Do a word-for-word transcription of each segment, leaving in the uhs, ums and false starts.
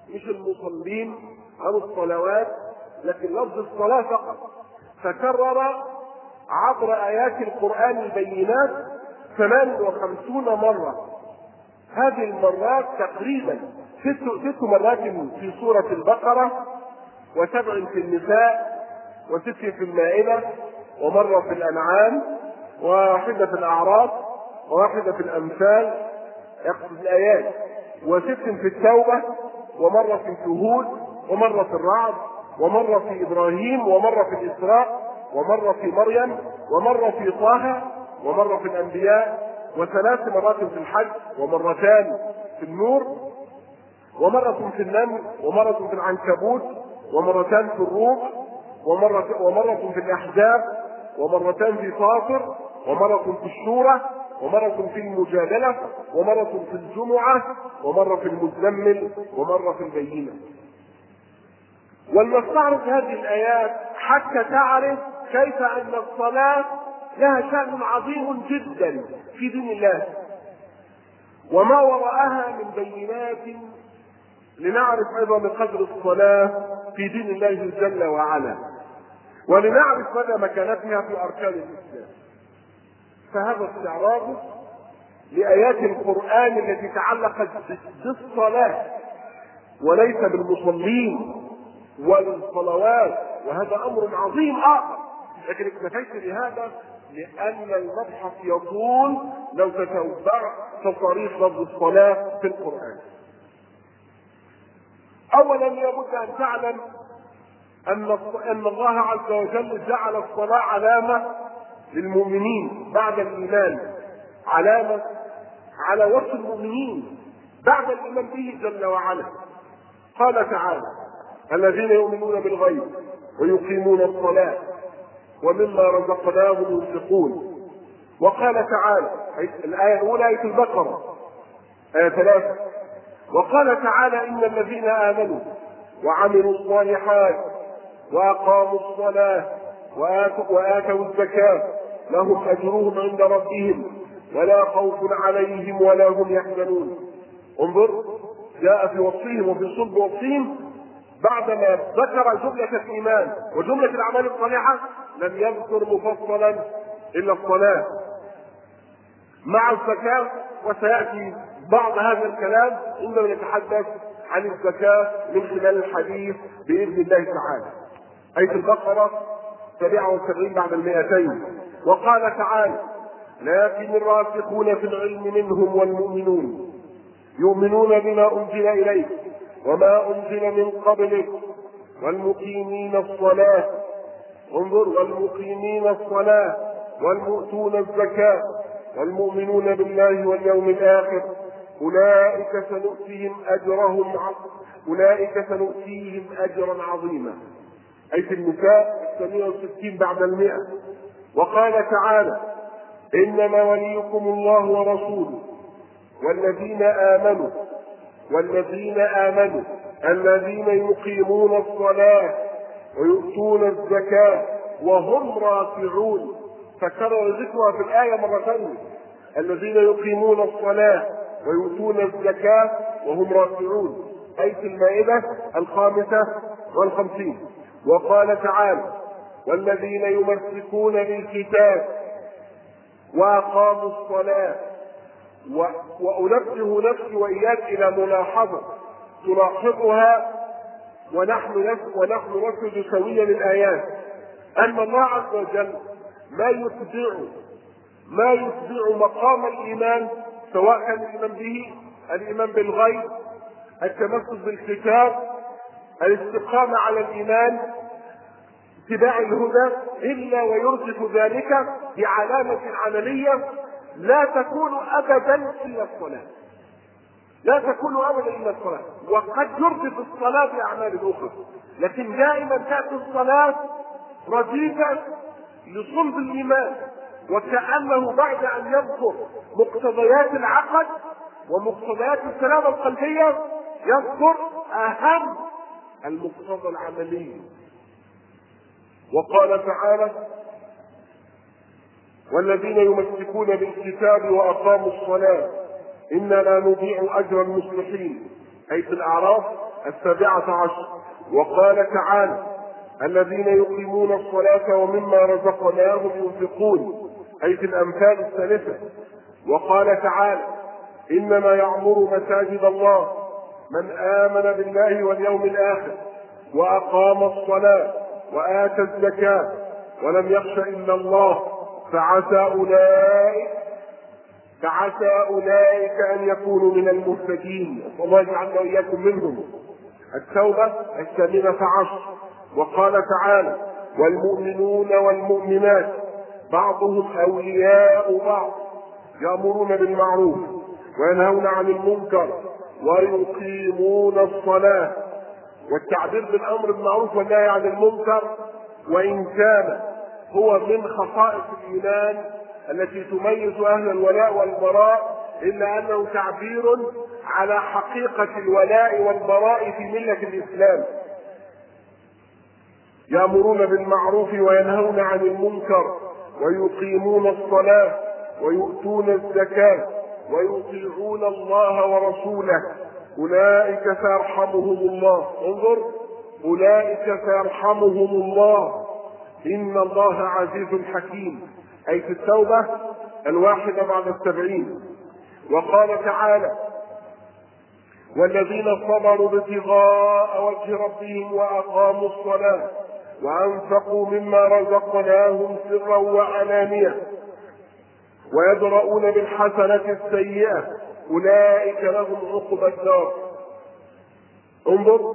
مش المصلين أو الصلوات، لكن لفظ الصلاة فقط، فكرر عبر آيات القرآن البينات ثمان وخمسون مرة. هذه المرات تقريبا ست, ست مرات في سورة البقرة، وسبع في النساء، وست في المائدة، ومرة في الأنعام، وواحدة في الأعراف، وواحدة في الأمثال يقصد الآيات، وست في التوبة، ومرة في هود، ومرة في الرعد، ومرة في إبراهيم، ومرة في الإسراء، ومرة في مريم، ومرة في طه، ومرة في الأنبياء، وثلاث مرات في الحج، ومرتان في النور، ومرة في النمل، ومرة في العنكبوت، ومرتان في الروم، ومرة, ومرة في الأحزاب، ومرتان في فاطر، ومرة في الشورى، ومرة في المجادلة، ومرة في الجمعة، ومرة في المزمل، ومرة في البينة. ولنستعرض هذه الآيات حتى تعرف كيف أن الصلاة لها شأن عظيم جدا في دين الله وما وراءها من بينات، لنعرف أيضا قدر الصلاة في دين الله جل وعلا، ولنعرف مدى مكانتها في أركان الإسلام. فهذا استعراض لآيات القرآن التي تعلقت بالصلاة وليس بالمصلين والصلوات، وهذا أمر عظيم آخر، لكن اكتفيت بهذا لأن المبحث يطول لو تتبع تصاريح لفظ الصلاة في القرآن. أولا لابد أن تعلم أن الله عز وجل جعل الصلاة علامة للمؤمنين بعد الإيمان، علامة على وصف المؤمنين بعد الإيمان به جل وعلا. قال تعالى: الذين يؤمنون بالغيب ويقيمون الصلاة ومما رزقناهم ينفقون. وقال تعالى، الآية الأولى آية البقرة آية ثلاثة، وقال تعالى: إن الذين آمنوا وعملوا الصالحات وأقاموا الصلاة وآتوا, وآتوا الزكاة لهم أجرهم عند ربهم ولا خوف عليهم ولا هم يحزنون. انظر، جاء في وصفهم وفي صلب وصفهم بعدما ذكر جملة الإيمان وجملة الأعمال الصالحة لم يذكر مفصلا إلا الصلاة مع الزكاة، وسيأتي بعض هذا الكلام عندما نتحدث عن الزكاة من خلال الحديث بإذن الله تعالى. آية البقرة سبعة وسبعين بعد المئتين. وقال تعالى: لكن الراسخون في العلم منهم والمؤمنون يؤمنون بما أنزل إليك وما أنزل من قبلك والمقيمين الصلاة، انظر، والمقيمين الصلاة والمؤتون الزكاة والمؤمنون بالله واليوم الآخر أولئك سنؤتيهم أجرهم أولئك سنؤتيهم أجرا عظيما. أي في النساء ثمانية وستين بعد المئة. وقال تعالى: إنما وليكم الله ورسوله والذين آمنوا والذين آمنوا الذين يقيمون الصلاة ويؤتون الزكاة وهم راكعون. فكرر ذكرها في الآية مرتين: الذين يقيمون الصلاة ويؤتون الزكاة وهم راكعون، أي في المائدة الخامسة والخمسين. وقال تعالى: والذين يمسكون بالكتاب وأقاموا الصلاة. وأنبه نفسي وإياك إلى ملاحظة تلاحظها ونحن ونحن نسرد سويا الآيات، أن الله عز وجل ما يتبع ما يتبع مقام الإيمان، سواء كان الإيمان به، الإيمان بالغيب، التمسك بالكتاب، الاستقامة على الإيمان، اتباع الهدى، إلا ويرجف ذلك بعلامة عملية لا تكون أبدا إلا الصلاة، لا تكون أبدا إلا الصلاة. وقد يرجف الصلاة بأعمال أخرى، لكن دائما تأتي الصلاة رديفة لصلب الإيمان، وكأنه بعد أن يذكر مقتضيات العقد ومقتضيات السلامة القلبية يذكر أهم المقتضى العملي. وقال تعالى: والذين يمسكون بالكتاب وأقاموا الصلاة إنا لا نضيع أجر المصلحين، أي في الأعراف السابعة عشر. وقال تعالى: الذين يقيمون الصلاة ومما رزقناهم ينفقون، أي في الأمثال الثالثة. وقال تعالى: إنما يعمر مساجد الله من آمن بالله واليوم الآخر وأقام الصلاة وآتى الزكاة ولم يخش إلا الله فعسى أولئك فعسى أولئك أن يكونوا من المهتدين. والله يجعلنا وإياكم منهم. التوبة الثامنة عشر. وقال تعالى: والمؤمنون والمؤمنات بعضهم أولياء بعض يأمرون بالمعروف وينهون عن المنكر ويقيمون الصلاة. والتعبير بالأمر بالمعروف والنهي عن المنكر وإن كان هو من خصائص الإيمان التي تميز أهل الولاء والبراء، إلا أنه تعبير على حقيقة الولاء والبراء في ملة الإسلام. يأمرون بالمعروف وينهون عن المنكر ويقيمون الصلاة ويؤتون الزكاة ويطيعون الله ورسوله أولئك سيرحمهم الله. انظر: أولئك سيرحمهم الله إن الله عزيز حكيم، أي في التوبة الواحدة بعد السبعين. وقال تعالى: والذين صبروا ابتغاء وجه ربهم وأقاموا الصلاة وأنفقوا مما رزقناهم سرا وعلانية ويدرؤون بالحسنة السيئة أولئك لهم عقبى الدار. انظر: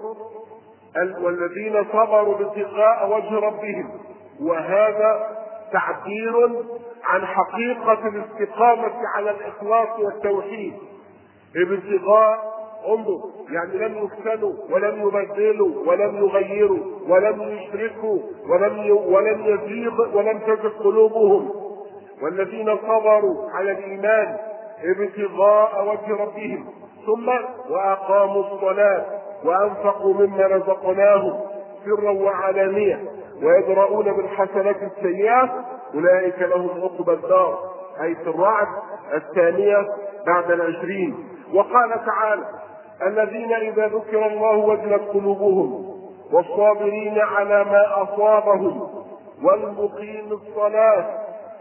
والذين صبروا ابتغاء وجه ربهم، وهذا تعبير عن حقيقة الاستقامة على الإخلاص والتوحيد. ابتغاء، انظر، يعني لم يفتنوا ولم يبدلوا ولم يغيروا ولم يشركوا ولم ولم يزيغ ولم تزغ قلوبهم. والذين صبروا على الإيمان ابتغاء وجه ربهم، ثم وأقاموا الصلاة وأنفقوا مما رزقناهم سرا وعلانية ويدرؤون بالحسنة السيئة أولئك لهم عقبى الدار، أي في الرعد الثانية بعد العشرين. وقال تعالى: الذين إذا ذكر الله وجلت قلوبهم والصابرين على ما أصابهم والمقيم الصلاة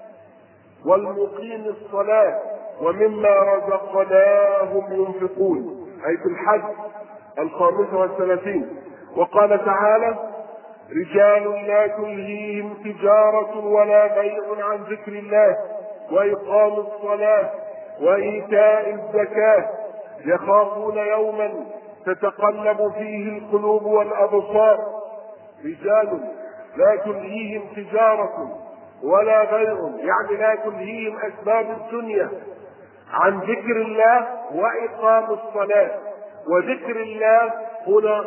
والمقيم الصلاة ومما رزقناهم ينفقون، أي في الحج الخامسة والثلاثين. وقال تعالى: رجال لا تلهيهم تجارة ولا بيع عن ذكر الله وإقام الصلاة وإيتاء الزكاة يخافون يوما تتقلب فيه القلوب والأبصار. رجال لا تلهيهم تجارة ولا بيع، يعني لا تلهيهم أسباب الدنيا عن ذكر الله وإقام الصلاة. وذكر الله هنا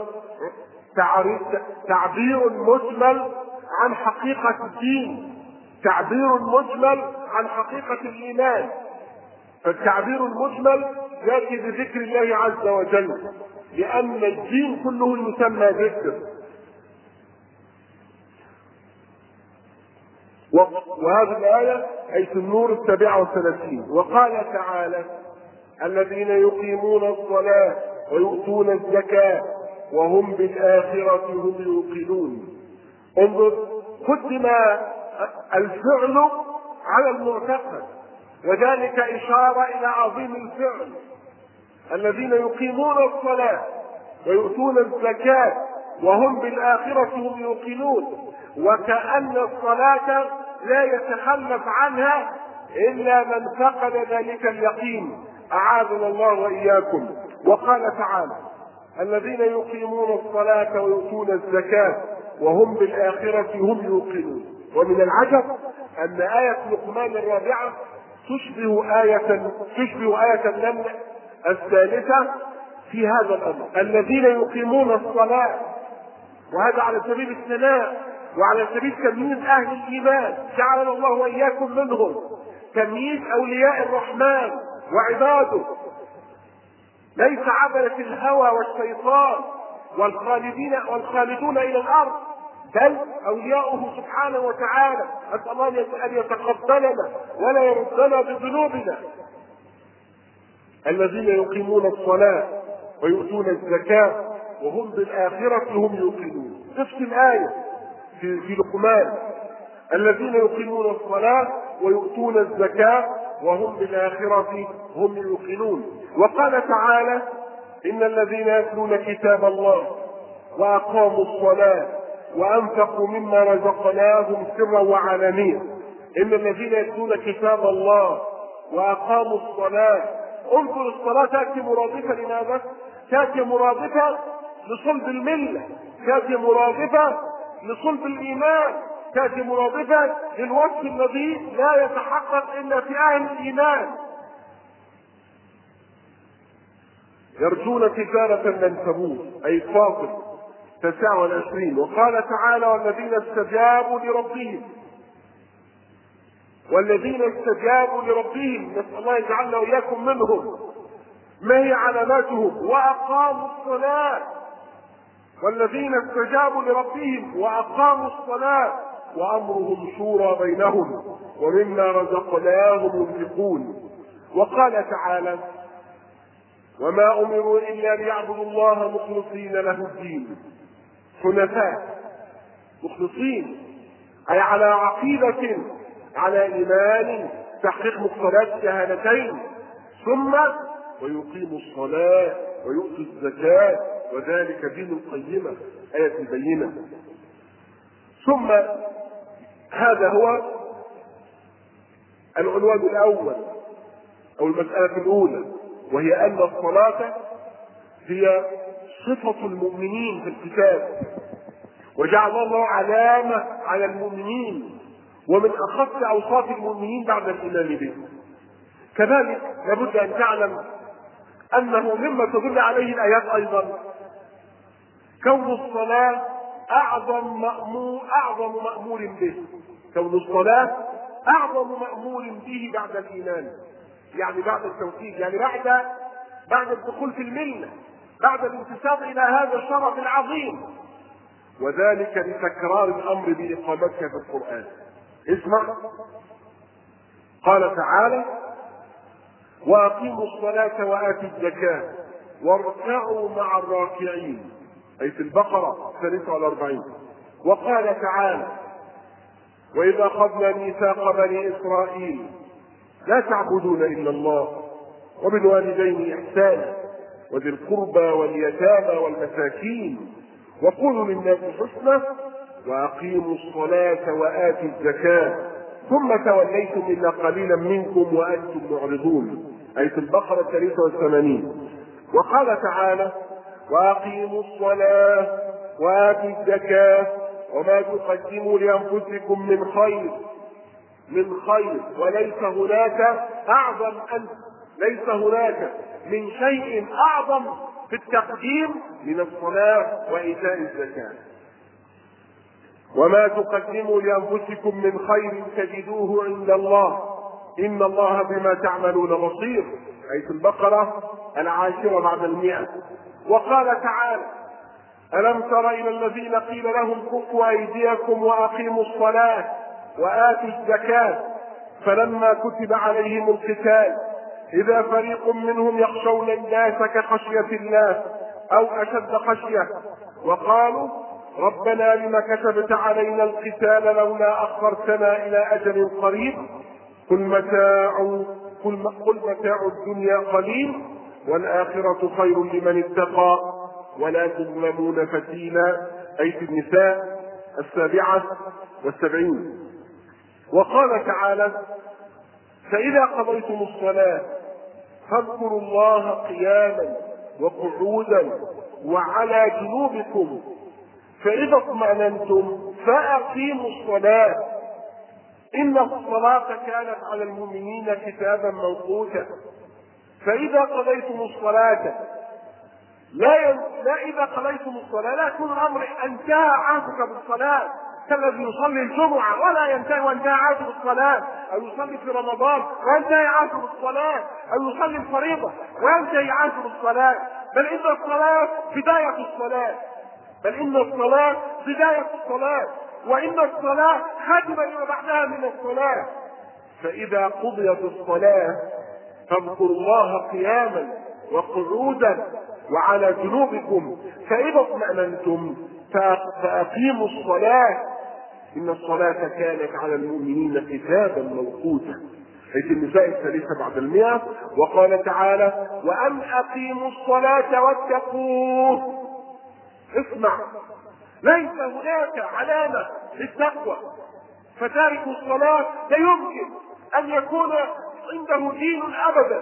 تعبير مجمل عن حقيقة الدين، تعبير مجمل عن حقيقة الإيمان. فالتعبير المجمل يأتي بذكر الله عز وجل، لأن الدين كله يسمى ذكر. وهذه الآية أي في النور السابعة والثلاثين. وقال تعالى: الذين يقيمون الصلاة ويؤتون الزكاة وهم بالآخرة هم يوقنون. انظر: قدم الفعل على المعتقد، وذلك إشارة إلى عظيم الفعل. الذين يقيمون الصلاة ويؤتون الزكاة وهم بالآخرة هم يوقنون، وكأن الصلاة لا يتخلف عنها إلا من فقد ذلك اليقين، أعاذنا الله وإياكم. وقال تعالى: الذين يقيمون الصلاة ويؤتون الزكاة وهم بالآخرة هم يوقنون. ومن العجب أن آية لقمان الرابعة تشبه آية تشبه آية النمل الثالثة في هذا الأمر. الذين يقيمون الصلاة، وهذا على سبيل الثناء وعلى سبيل تمييز أهل الإيمان، جعلنا الله وإياكم منهم، تمييز أولياء الرحمن وعباده، ليس عبدة الهوى والشيطان والخالدين والخالدون إلى الأرض، بل أولياؤه سبحانه وتعالى. أسأل الله أن يتقبلنا ولا يردنا بذنوبنا. الذين يقيمون الصلاة ويؤتون الزكاة وهم بالآخرة هم يوقنون. نفس الآية في في لقمان: الذين يقيمون الصلاة ويؤتون الزكاة وهم بالآخرة هم يوقنون. وقال تعالى: إن الذين يتلون كتاب الله وأقاموا الصلاة وأنفقوا مما رزقناهم سرا وعلانية. إن الذين يتلون كتاب الله وأقاموا الصلاة. انظر، الصلاة تأتي مرادفة لماذا؟ تأتي مرادفة لصلب الملة، تأتي مرادفة لصلب الإيمان، تأتي مرادفة للوصف الذي لا يتحقق إلا في أهل الإيمان. يرجون تجارة لن تبور، أي فاصل تسعة وعشرين. وقال تعالى: والذين استجابوا لربهم والذين استجابوا لربهم، نسأل الله يجعلنا وإياكم منهم. ما هي علاماتهم؟ وأقاموا الصلاة. والذين استجابوا لربهم وأقاموا الصلاة وأمرهم شورى بينهم ومما رزقناهم ينفقون. وقال تعالى: وما أمروا إلا ليعبدوا الله مخلصين له الدين حنفاء. مخلصين أي على عقيدة، على إيمان، تحقيق مقتضيات الشهادتين، ثم ويقيموا الصلاة ويؤتوا الزكاة وذلك دين القيمة، آية البينة. ثم هذا هو العنوان الأول أو المسألة الأولى، وهي أن الصلاة هي صفة المؤمنين في الكتاب، وجعل الله علامة على المؤمنين ومن أخص أوصاف المؤمنين بعد الإيمان به. كذلك لابد أن تعلم أنه مما تدل عليه الآيات أيضا كون الصلاة أعظم مأمور أعظم مأمور به. كون الصلاة أعظم مأمور به بعد الإيمان، يعني بعد التوحيد، يعني بعد بعد الدخول في الملة، بعد الانتساب إلى هذا الشرف العظيم، وذلك لتكرار الأمر بإقامتها في القرآن. اسمع، قال تعالى: وأقيموا الصلاة وآتوا الزكاة واركعوا مع الراكعين، أي في البقرة ثلاثة وأربعين. وقال تعالى: وإذا أخذنا ميثاق بني إسرائيل لا تعبدون إلا الله وبالوالدين إحسانا وذي القربى واليتامى والمساكين وقولوا للناس حسنا وأقيموا الصلاة وآتوا الزكاة ثم توليتم إلا قليلا منكم وأنتم معرضون، أي في البقرة ثلاثة وثمانين. وقال تعالى: وأقيموا الصلاة وآتوا الزكاة وما تقدموا لأنفسكم من خير من خير وليس هناك أعظم أن ليس هناك من شيء أعظم في التقديم من الصلاة وإيتاء الزكاة. وما تقدموا لأنفسكم من خير تجدوه عند الله إن الله بما تعملون بصير، أي في البقرة العاشرة بعد المئة. وقال تعالى: ألم تر إلى الذين قيل لهم كفوا أيديكم وأقيموا الصلاة وآتوا الزكاة فلما كتب عليهم القتال إذا فريق منهم يخشون الناس كخشية الله أو أشد خشية وقالوا ربنا لم كتبت علينا القتال لولا أخرتنا إلى أجل قريب قل متاع قل متاع الدنيا قليل والآخرة خير لمن اتقى ولا تظلمون فتيلا، أي في النساء السابعة والسبعين. وقال تعالى: فإذا قضيتم الصلاة فاذكروا الله قياما وقعودا وعلى جنوبكم فإذا اطمأننتم فأقيموا الصلاة إن الصلاة كانت على المؤمنين كتابا موقوتا. فإذا قضيتم الصلاة لا, ين... لا إذا قضيتم الصلاة لا يكون الأمر انتهى عهدك بالصلاة كالذي يصلي الجمعة ولا ينتهي وانتهى عهده بالصلاة، أو يصلي في رمضان وينتهي عهده بالصلاة، أو يصلي الفريضة وينتهي عهده بالصلاة، بل إن الصلاة بداية الصلاة بل إن الصلاة بداية الصلاة وإن الصلاة ختم لما بعدها من الصلاة. فإذا قضيت الصلاة فاذكروا الله قياما وقعودا وعلى جنوبكم فإذا اطمأننتم فأقيموا الصلاة إن الصلاة كانت على المؤمنين كتابا موقوتا. آية النساء الثالثة بعد المئة. وقال تعالى وأن أقيموا الصلاة واتقوه. اسمع، ليس هناك علامة للتقوى، فتارك الصلاة لا يمكن أن يكون عنده دين أبدا.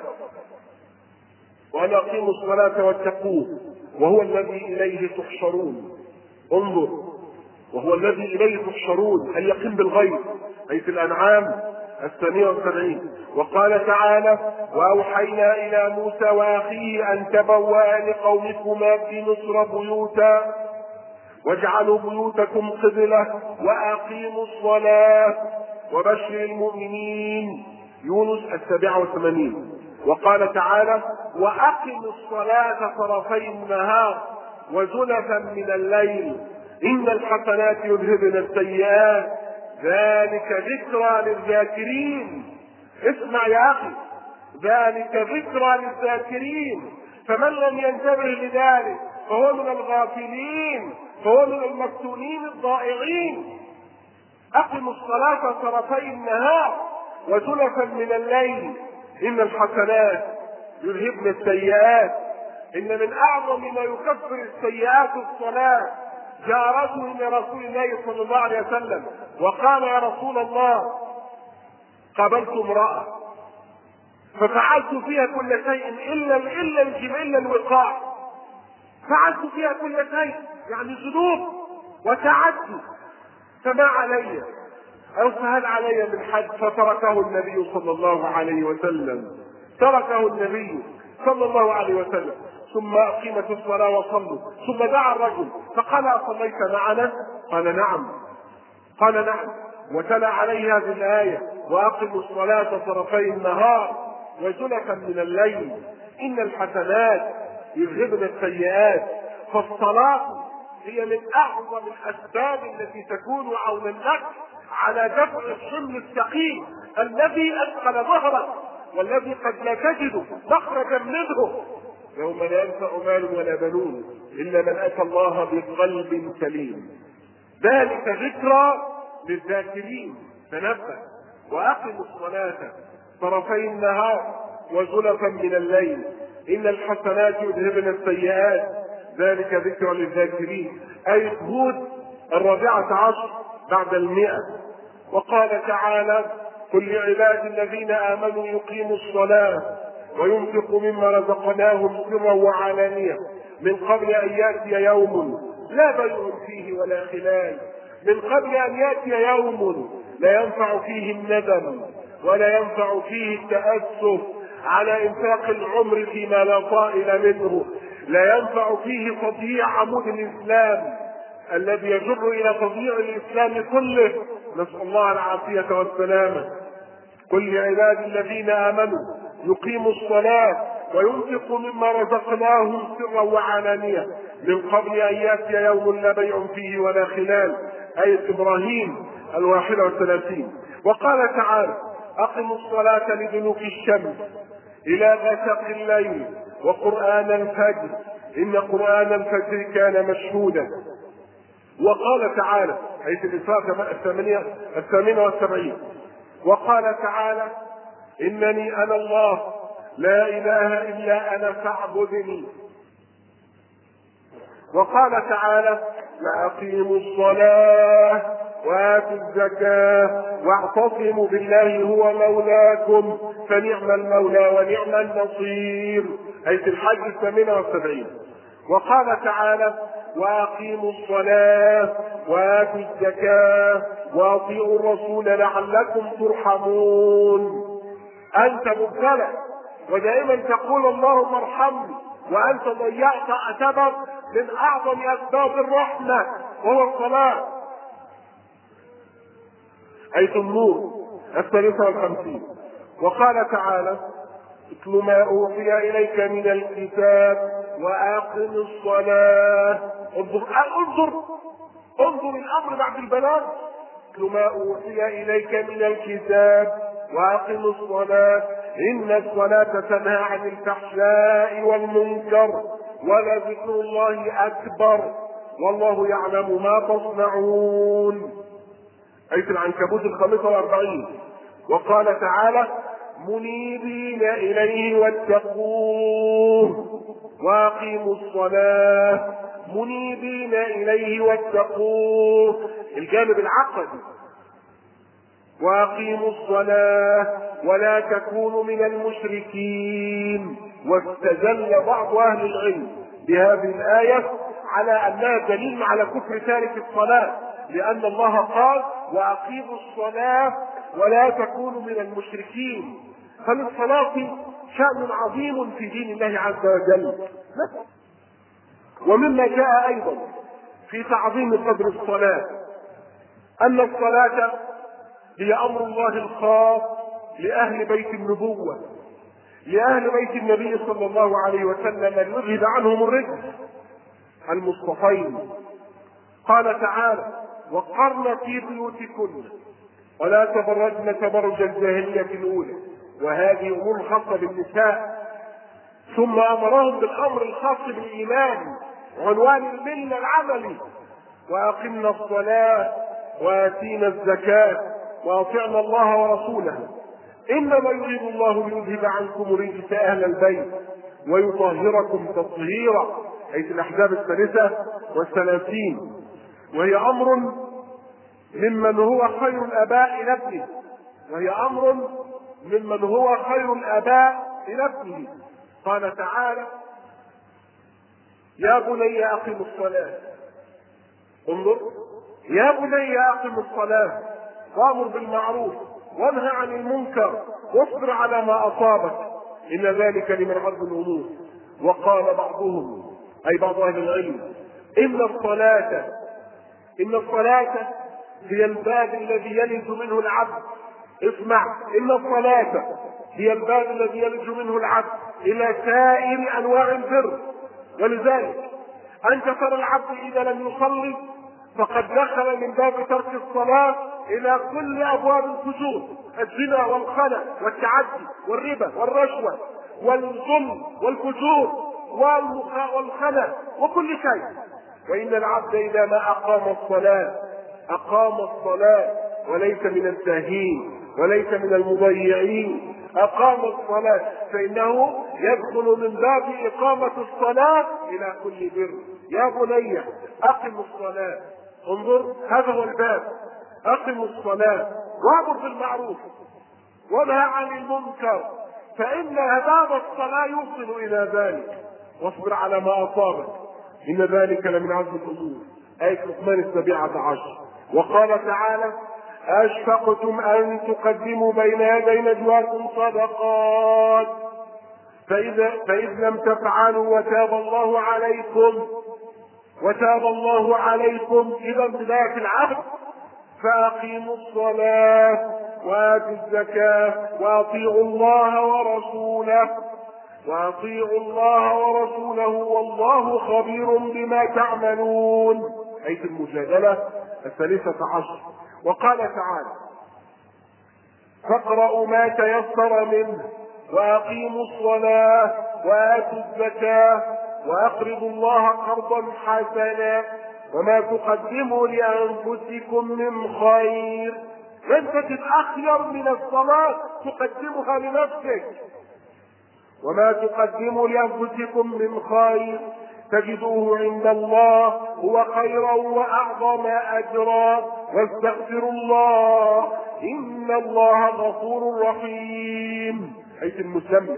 وأن أقيموا الصلاة واتقوه وهو الذي إليه تحشرون. انظر، وهو الذي إليه تحشرون، اليقين بالغيب. أي في الأنعام الثانية والسبعين. وقال تعالى وأوحينا إلى موسى وأخيه أن تبوأ لقومكما في مصر بيوتا واجعلوا بيوتكم قبلة وأقيموا الصلاة وبشر المؤمنين. يونس السابعة والثمانين. وقال تعالى وأقم الصلاة طرفي النهار وزلفا من الليل إن الحسنات يذهبن السيئات ذلك ذكرى للذاكرين. اسمع يا أخي، ذلك ذكرى للذاكرين، فمن لم ينتبه لذلك فهو من الغافلين، فهو من المفتونين الضائعين. أقم الصلاة طرفي النهار وزلفا من الليل إن الحسنات يذهبن السيئات. إن من أعظم ما يكفر السيئات الصلاة. جاء رجل إلى رسول الله صلى الله عليه وسلم وقال يا رسول الله قابلت امرأة ففعلت فيها كل شيء إلا إلا الجماع إلا الوقاع، فعلت فيها كل شيء يعني ذنوب وتعدي، فما علي أو فهل علي من حد؟ فتركه النبي صلى الله عليه وسلم، تركه النبي صلى الله عليه وسلم. ثم أقيمت الصلاة وصلوا. ثم دعا الرجل فقال أصليت معنا؟ قال نعم. قال نعم. وتلا عليه هذه الآية وأقموا الصلاة طرفي النهار وزلفا من الليل إن الحسنات يذهبن السيئات. فالصلاة هي من أعظم الأسباب التي تكون عونا لك على دفع الحمل الثقيل الذي أثقل ظهرك والذي قد لا تجد مخرجا منه يوم لا ينفع مال ولا بنون إلا من أتى الله بقلب سليم. ذلك ذكرى للذاكرين. تنبه وأقم الصلاة طرفي النهار وزلفا من الليل إن الحسنات يذهبن السيئات ذلك ذكرى للذاكرين. آية هود الرابعة عشر بعد المئة. وقال تعالى قل لعباد الذين آمنوا يقيموا الصلاة وينفقوا مما رزقناهم سرا وعلانية من قبل أن يأتي يوم لا بيع فيه ولا خلال، من قبل أن يأتي يوم لا ينفع فيه الندم ولا ينفع فيه التأسف على إنفاق العمر فيما لا طائل منه، لا ينفع فيه تضييع عمود الإسلام الذي يجر إلى تضييع الإسلام كله. نسأل الله العافية والسلامة. قل لعباد الذين آمنوا يقيموا الصلاة وينفقوا مما رزقناهم سرا وعلانية من قبل أن يأتي يوم لا بيع فيه ولا خلال. آية إبراهيم الواحدة والثلاثين. وقال تعالى أقموا الصلاة لدلوك الشمس إلى غسق الليل وقرآن الفجر إن قرآن الفجر كان مشهودا. وقال تعالى آية الإسراء الثامنة والسبعين. وقال تعالى إنني أنا الله لا إله إلا أنا فاعبدني. وقال تعالى وأقيموا الصلاة وآتوا الزكاة واعتصموا بالله هو مولاكم فنعم المولى ونعم النصير. آية الحج الثامنة والسبعين. وقال تعالى وأقيموا الصلاة وآتوا الزكاة وأطيعوا الرسول لعلكم ترحمون. أنت مبتلى ودائما تقول اللهم ارحمني وأنت ضيعت سبب من أعظم أسباب الرحمة وهو الصلاة. آية النور الثالثة والخمسين. وقال تعالى اتل ما أوحي إليك من الكتاب وأقم الصلاة. انظر انظر انظر الأمر بعد البلاغ. اتل ما أوحي إليك من الكتاب وأقم الصلاة إن الصلاة تنهى عن الفحشاء والمنكر ولذكر الله أكبر والله يعلم ما تصنعون. آية العنكبوت الخامسة والأربعين. وقال تعالى منيبين إليه واتقوه وأقيموا الصلاة. منيبين إليه واتقوه الجانب العقدي. وأقيموا الصلاة ولا تكونوا من المشركين. واستدل بعض أهل العلم بهذه الآية على أنها دليل على كفر تارك الصلاة، لأن الله قال وأقيموا الصلاة ولا تكونوا من المشركين. فللصلاة شأن عظيم في دين الله عز وجل. ومما جاء أيضا في تعظيم قدر الصلاة أن الصلاة هي أمر الله الخاص لأهل بيت النبوة، لأهل بيت النبي صلى الله عليه وسلم أن يذهب عنهم الرجس المصطفين. قال تعالى وقرن في بيوتكن ولا تبرجن تبرج الجاهلية الأولى، وهذه أمور خاصة بالنساء. ثم أمرهم بالأمر الخاص بالإيمان عنوان الملة العملي وأقمنا الصلاة وآتينا الزكاة وأطعنا الله ورسوله إنما يريد الله ليذهب عنكم الرجس أهل البيت ويطهركم تطهيرا. حيث الأحزاب الثالثة والثلاثين. وهي أمر ممن هو خير الآباء إلى ابنه، وهي أمر ممن هو خير الآباء إلى ابنه. قال تعالى يا بني أقم الصلاة. انظر يا بني أقم الصلاة وأمر بالمعروف وانهى عن المنكر واصبر على ما أصابك إن ذلك لمن عزم الأمور. وقال بعضهم أي بعض أهل العلم إن الصلاة إن الصلاة هي الباب الذي يلج منه العبد. اسمع، إن الصلاة هي الباب الذي يلج منه العبد إلى سائر أنواع البر. ولذلك أنت ترى العبد إذا لم يصلي فقد دخل من باب ترك الصلاة إلى كل أبواب الفجور، الزنا والخنا والتعدي والربا والرشوة والظلم والفجور والخنا وكل شيء. وإن العبد إذا ما أقام الصلاة أقام الصلاة وليس من الساهين وليس من المضيعين، أقام الصلاة فإنه يدخل من باب إقامة الصلاة إلى كل بر. يا بني أقم الصلاة. انظر هذا هو الباب. أقم الصلاة وأمر بالمعروف وانهى عن المنكر فإن باب الصلاة يوصل إلى ذلك. واصبر على ما أصابك إن ذلك لمن عزم الأمور. آية لقمان السابعة عشر. وقال تعالى أشفقتم أن تقدموا بين يدي نجواكم صدقات فإذا فإذ لم تفعلوا وتاب الله عليكم وتاب الله عليكم إذا بداية العهد فأقيموا الصلاة وآتوا الزكاة وأطيعوا الله ورسوله وأطيعوا الله ورسوله والله خبير بما تعملون. آية المجادلة الثالثة عشر. وقال تعالى فاقرأوا ما تيسر منه وأقيموا الصلاة وآتوا الزكاة وأقرضوا الله قرضا حسنا وما تقدموا لأنفسكم من خير لن تجد أخير من الصلاة تقدمها لنفسك. وما تقدموا لأنفسكم من خير تجدوه عند الله هو خيرا وأعظم أجرا واستغفروا الله إن الله غفور رحيم. حيث المسمى.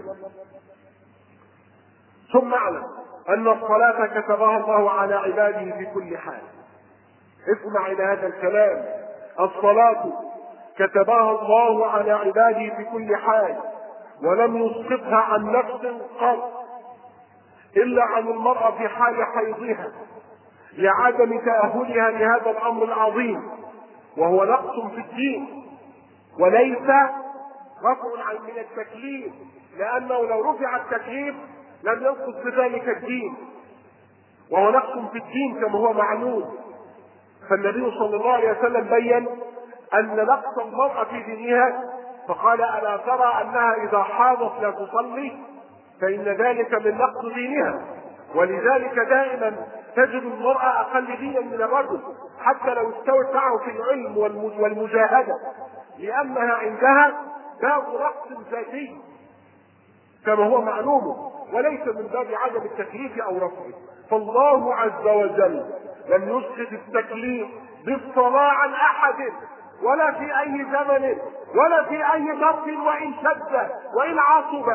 ثم اعلم أن الصلاة كتبها الله على عباده في كل حال. اسمع إلى هذا الكلام. الصلاة كتبها الله على عباده في كل حال ولم يسقطها عن نفس قط إلا عن المرأة في حال حيضها لعدم تأهلها لهذا الأمر العظيم وهو نقص في الدين وليس رفع من التكليف، لأنه لو رفع التكليف لم ينقص بذلك الدين وهو نقص في الدين كما هو معلوم. فالنبي صلى الله عليه وسلم بين أن نقص المرأة في دينها فقال ألا ترى أنها إذا حاضت لا تصلي فإن ذلك من نقص دينها. ولذلك دائما تجد المرأة أقل دينا من الرجل حتى لو استوت معه في العلم والمجاهدة، لأنها عندها باب رقص ذاتي كما هو معلوم، وليس من باب عدم التكليف أو رفعه. فالله عز وجل لم يسقط التكليف بالصلاة عن أحد ولا في أي زمن ولا في أي ظرف، وإن شد وإن عصب،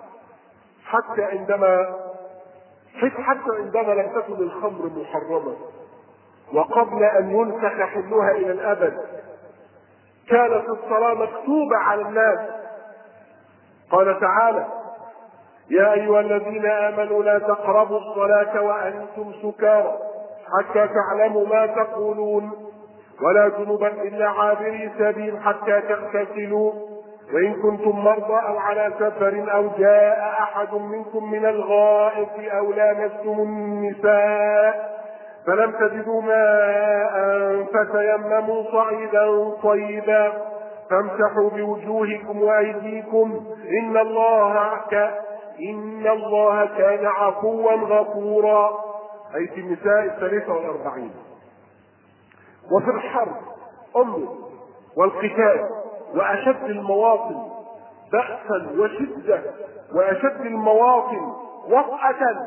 حتى عندما حتى عندما لم تكن الخمر محرمة وقبل أن ينسخ حلها إلى الأبد كانت الصلاة مكتوبة على الناس. قال تعالى: يا أيها الذين آمنوا لا تقربوا الصلاة وأنتم سكارى حتى تعلموا ما تقولون ولا جنبا إلا عابري سبيل حتى تغتسلوا وإن كنتم مرضى أو على سفر أو جاء أحد منكم من الغائط أو لامستم النساء فلم تجدوا ماء فتيمموا صعيدا طيبا فامسحوا بوجوهكم وأيديكم إن الله ك... إن الله كان عفوا غفورا. أي في النساء الثالثة والأربعين. وفي الحرب أمر والقتال وأشد المواطن بأسا وشدة وأشد المواطن وطأة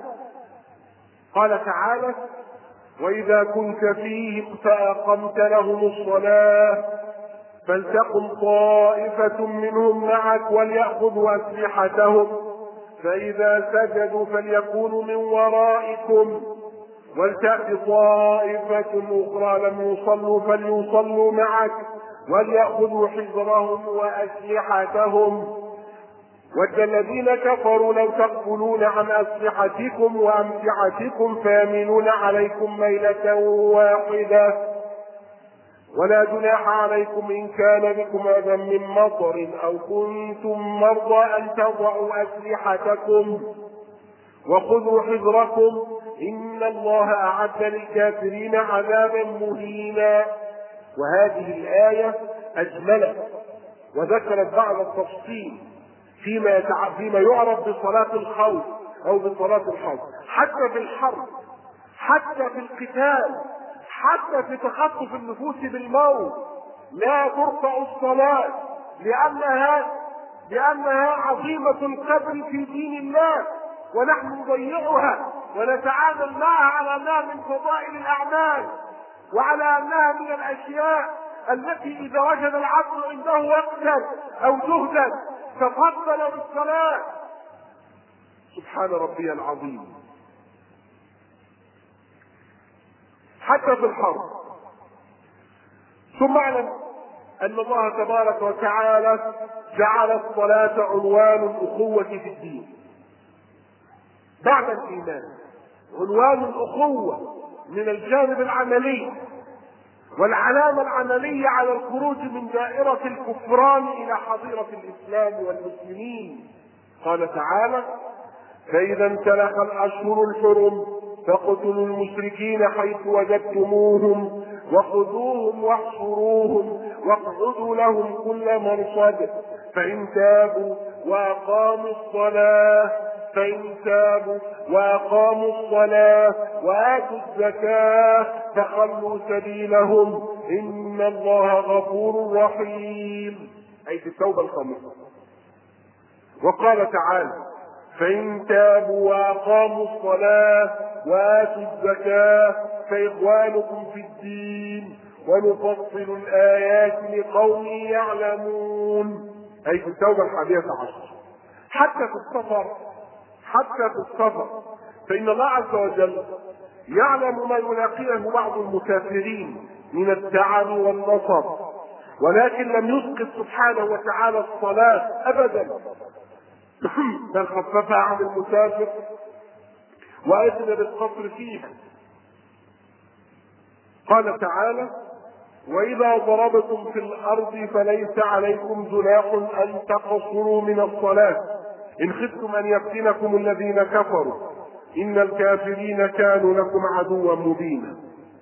قال تعالى: وإذا كنت فيهم فأقمت لهم الصلاة فلتقم طائفة منهم معك وليأخذوا أسلحتهم فإذا سجدوا فليكونوا من ورائكم ولتأت طائفة أخرى لم يصلوا فليصلوا معك وليأخذوا حذرهم وأسلحتهم ود الذين كفروا لو تغفلون عن أسلحتكم وأمتعتكم فيميلون عليكم ميلة واحدة ولا جناح عليكم إن كان بكم أذى من مطر أو كنتم مرضى أن تضعوا أسلحتكم وخذوا حذركم إن الله أعد للكافرين عذابا مهينا. وهذه الآية أجملت وذكرت بعض التفصيل فيما فيما يعرف بصلاة الخوف أو بصلاة الحرب، حتى في الحرب، حتى في القتال، حتى في تخطف النفوس بالموت لا ترفع الصلاة لأنها لأنها عظيمة القدر في دين الله، ونحن نضيعها ونتعامل معها على أنها من فضائل الأعمال وعلى أنها من الأشياء التي إذا وجد العبد عنده وقتا أو جهدا تفضل بالصلاة. سبحان ربي العظيم. حتى في الحرب. ثم اعلم أن الله تبارك وتعالى جعل الصلاة عنوان الأخوة في الدين بعد الإيمان، عنوان الأخوة من الجانب العملي، والعلامة العملية على الخروج من دائرة الكفران إلى حظيرة الإسلام والمسلمين. قال تعالى: فإذا انسلخ الأشهر الحرم فاقتلوا المشركين حيث وجدتموهم وخذوهم واحصروهم واقعدوا لهم كل مرصد فإن تابوا وأقاموا الصلاة فإن تابوا وأقاموا الصلاة وآتوا الزكاة فخلوا سبيلهم إن الله غفور رحيم. أي في التوبة الخامسة. وقال تعالى: فإن تابوا وأقاموا الصلاة وآتوا الزكاة فإخوانكم في الدين ونفصل الآيات لقوم يعلمون. أي في التوبة الحادية عشر. حتى في السفر حتى في السفر فإن الله عز وجل يعلم ما يلاقيه بعض المسافرين من التعب والنصب، ولكن لم يسقط سبحانه وتعالى الصلاة أبدا، بل خففها عن المسافر وأذن بالقصر فيها. قال تعالى: وإذا ضربتم في الأرض فليس عليكم جناح أن تقصروا من الصلاة إن خفتم أن يفتنكم الذين كفروا إن الكافرين كانوا لكم عدوا مبينا.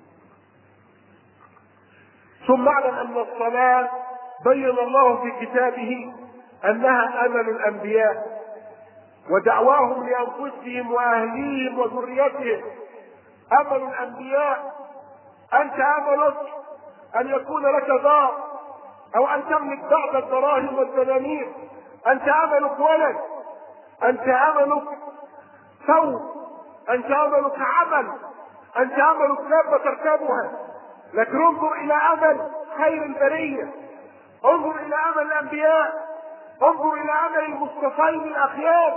ثم اعلم أن الصلاة بين الله في كتابه أنها أمل الأنبياء ودعواهم لأنفسهم وأهليهم وذريتهم. أمل الأنبياء أنت أملك أن يكون لك دار أو أن تملك بعض الدراهم والدنانير، أنت أملك ولد، أنت أملك ثوب، أنت أملك عمل، أنت أملك دابة تركبها. لكن انظر إلى أمل خير البرية، انظر إلى أمل الأنبياء، انظر إلى أمل المصطفين الأخيار.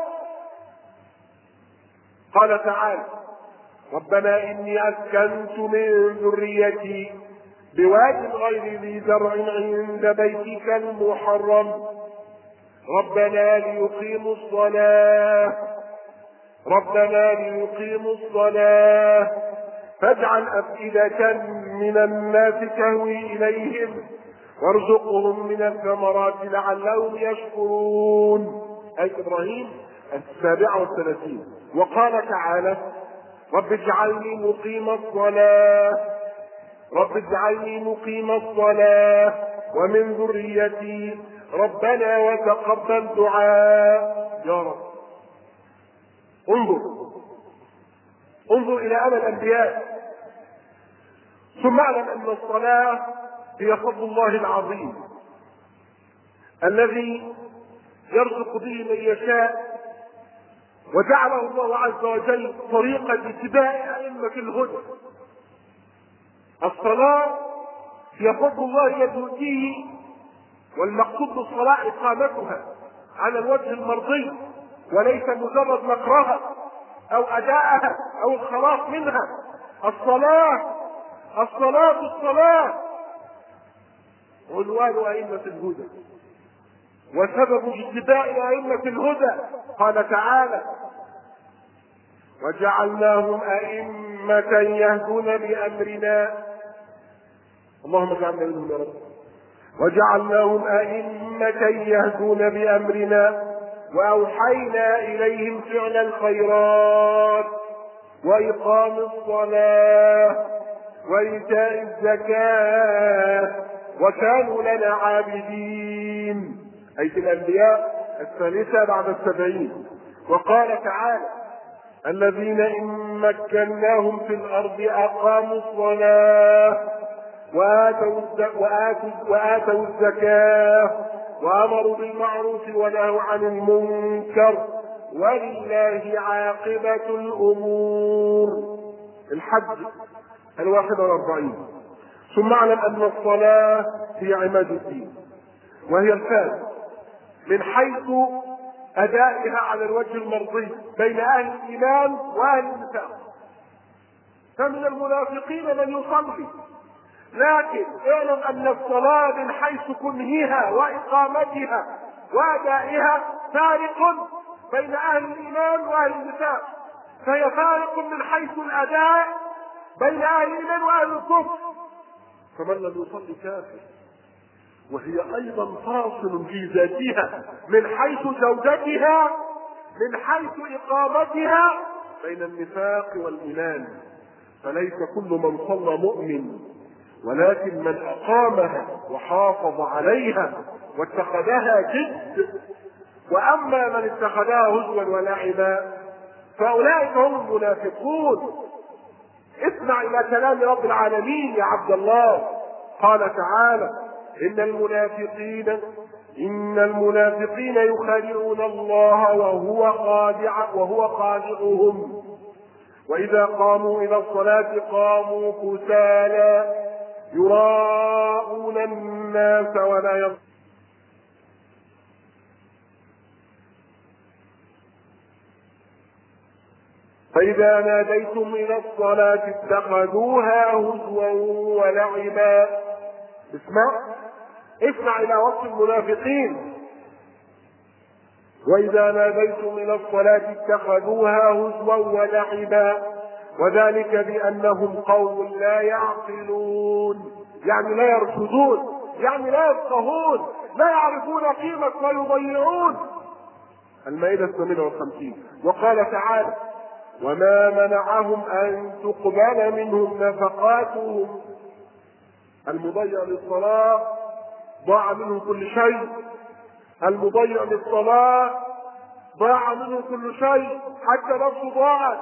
قال تعالى: ربنا إني أسكنت من ذريتي بواد غير ذي زرع عند بيتك المحرم ربنا ليقيموا الصلاة ربنا ليقيموا الصلاة فاجعل أفئدة من الناس تهوي إليهم وارزقهم من الثمرات لعلهم يشكرون. آية إبراهيم السابعة والثلاثين. وقال تعالى: رب اجعلني مقيم الصلاة رب اجعلني مقيم الصلاة ومن ذريتي ربنا وتقبل دعاء. يا رب انظر انظر إلى أمل الأنبياء. ثم اعلم أن الصلاة هي فضل الله العظيم الذي يرزق به من يشاء، وجعله الله عز وجل طريقا لاتباع أئمة الهدى. الصلاة هي فضل الله يؤتيه، والمقصود بالصلاة إقامتها على الوجه المرضي، وليس مجرد نقرها أو أداءها أو الخلاص منها. الصلاة الصلاة الصلاة عنوان أئمة الهدى وسبب اتباع أئمة الهدى. قال تعالى: وجعلناهم أئمة يهدون بأمرنا. اللهم اجعلنا منهم يا رب. وجعلناهم أئمة يهدون بأمرنا وأوحينا إليهم فعل الخيرات وإقام الصلاة وإيتاء الزكاة وكانوا لنا عابدين. أي في الأنبياء الثالثة بعد السبعين. وقال تعالى: الذين إن مكناهم في الأرض أقاموا الصلاة وآتوا, وآتوا, وآتوا الزكاة وأمروا بالمعروف ونهوا عن المنكر ولله عاقبة الأمور. الحج الواحد والأربعين. ثم اعلم أن الصلاة هي عماد الدين، وهي الفاز من حيث أدائها على الوجه المرضي بين أهل الإيمان وأهل النفاق. فمن المنافقين من يصلي، لكن اعلم أن الصلاة من حيث كنهها وإقامتها وأدائها فارق بين أهل الإيمان وأهل النفاق، فهي فارق من حيث الأداء بين أهل الإيمان وأهل الكفر. فمن لم يصلي كافر، وهي أيضا فاصل في ذاتها من حيث جودتها من حيث إقامتها بين النفاق والإيمان. فليس كل من صلى مؤمن، ولكن من أقامها وحافظ عليها واتخذها جد. وأما من اتخذها هزوا ولعبا فأولئك هم المنافقون. اسمع إلى كلام رب العالمين يا عبد الله. قال تعالى: إن المنافقين إن المنافقين يخادعون الله وهو خادع وهو خادعهم وإذا قاموا إلى الصلاة قاموا كسالى يراءون الناس ولا يرجعون. فإذا ناديتم إلى الصلاة اتخذوها هزوا ولعبا. اسمع اسمع إلى وصف المنافقين: وإذا ناديتم إلى الصلاة اتخذوها هزوا ولعبا وذلك بأنهم قوم لا يعقلون، يعني لا يرشدون، يعني لا يفقهون، لا يعرفون قيمة ما يضيعون. المائدة الثامنة والخمسين. وقال تعالى: وما منعهم أن تقبل منهم نفقاتهم. المضيع للصلاة ضاع منه كل شيء، المضيع للصلاة ضاع منه كل شيء حتى نفسه ضاعت.